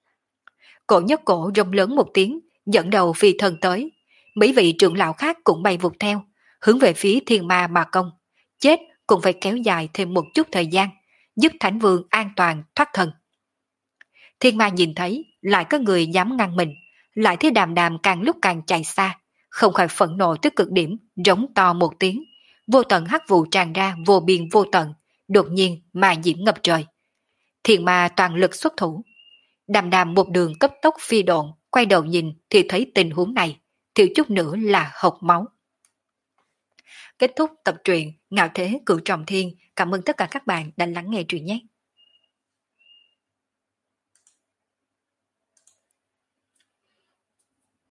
Cổ nhất cổ rông lớn một tiếng, dẫn đầu phi thần tới. Mấy vị trưởng lão khác cũng bay vụt theo, hướng về phía thiên ma mà công. Chết cũng phải kéo dài thêm một chút thời gian, giúp Thánh Vương an toàn thoát thân. Thiên ma nhìn thấy, lại có người dám ngăn mình, lại thấy Đàm Đàm càng lúc càng chạy xa, không khỏi phẫn nộ tới cực điểm, rống to một tiếng. Vô tận hắc vụ tràn ra vô biên vô tận, đột nhiên mà diễm ngập trời. Thiên ma toàn lực xuất thủ. Đàm Đàm một đường cấp tốc phi độn, quay đầu nhìn thì thấy tình huống này, thiếu chút nữa là hộc máu. Kết thúc tập truyện Ngạo Thế Cửu Trọng Thiên. Cảm ơn tất cả các bạn đã lắng nghe truyện nhé.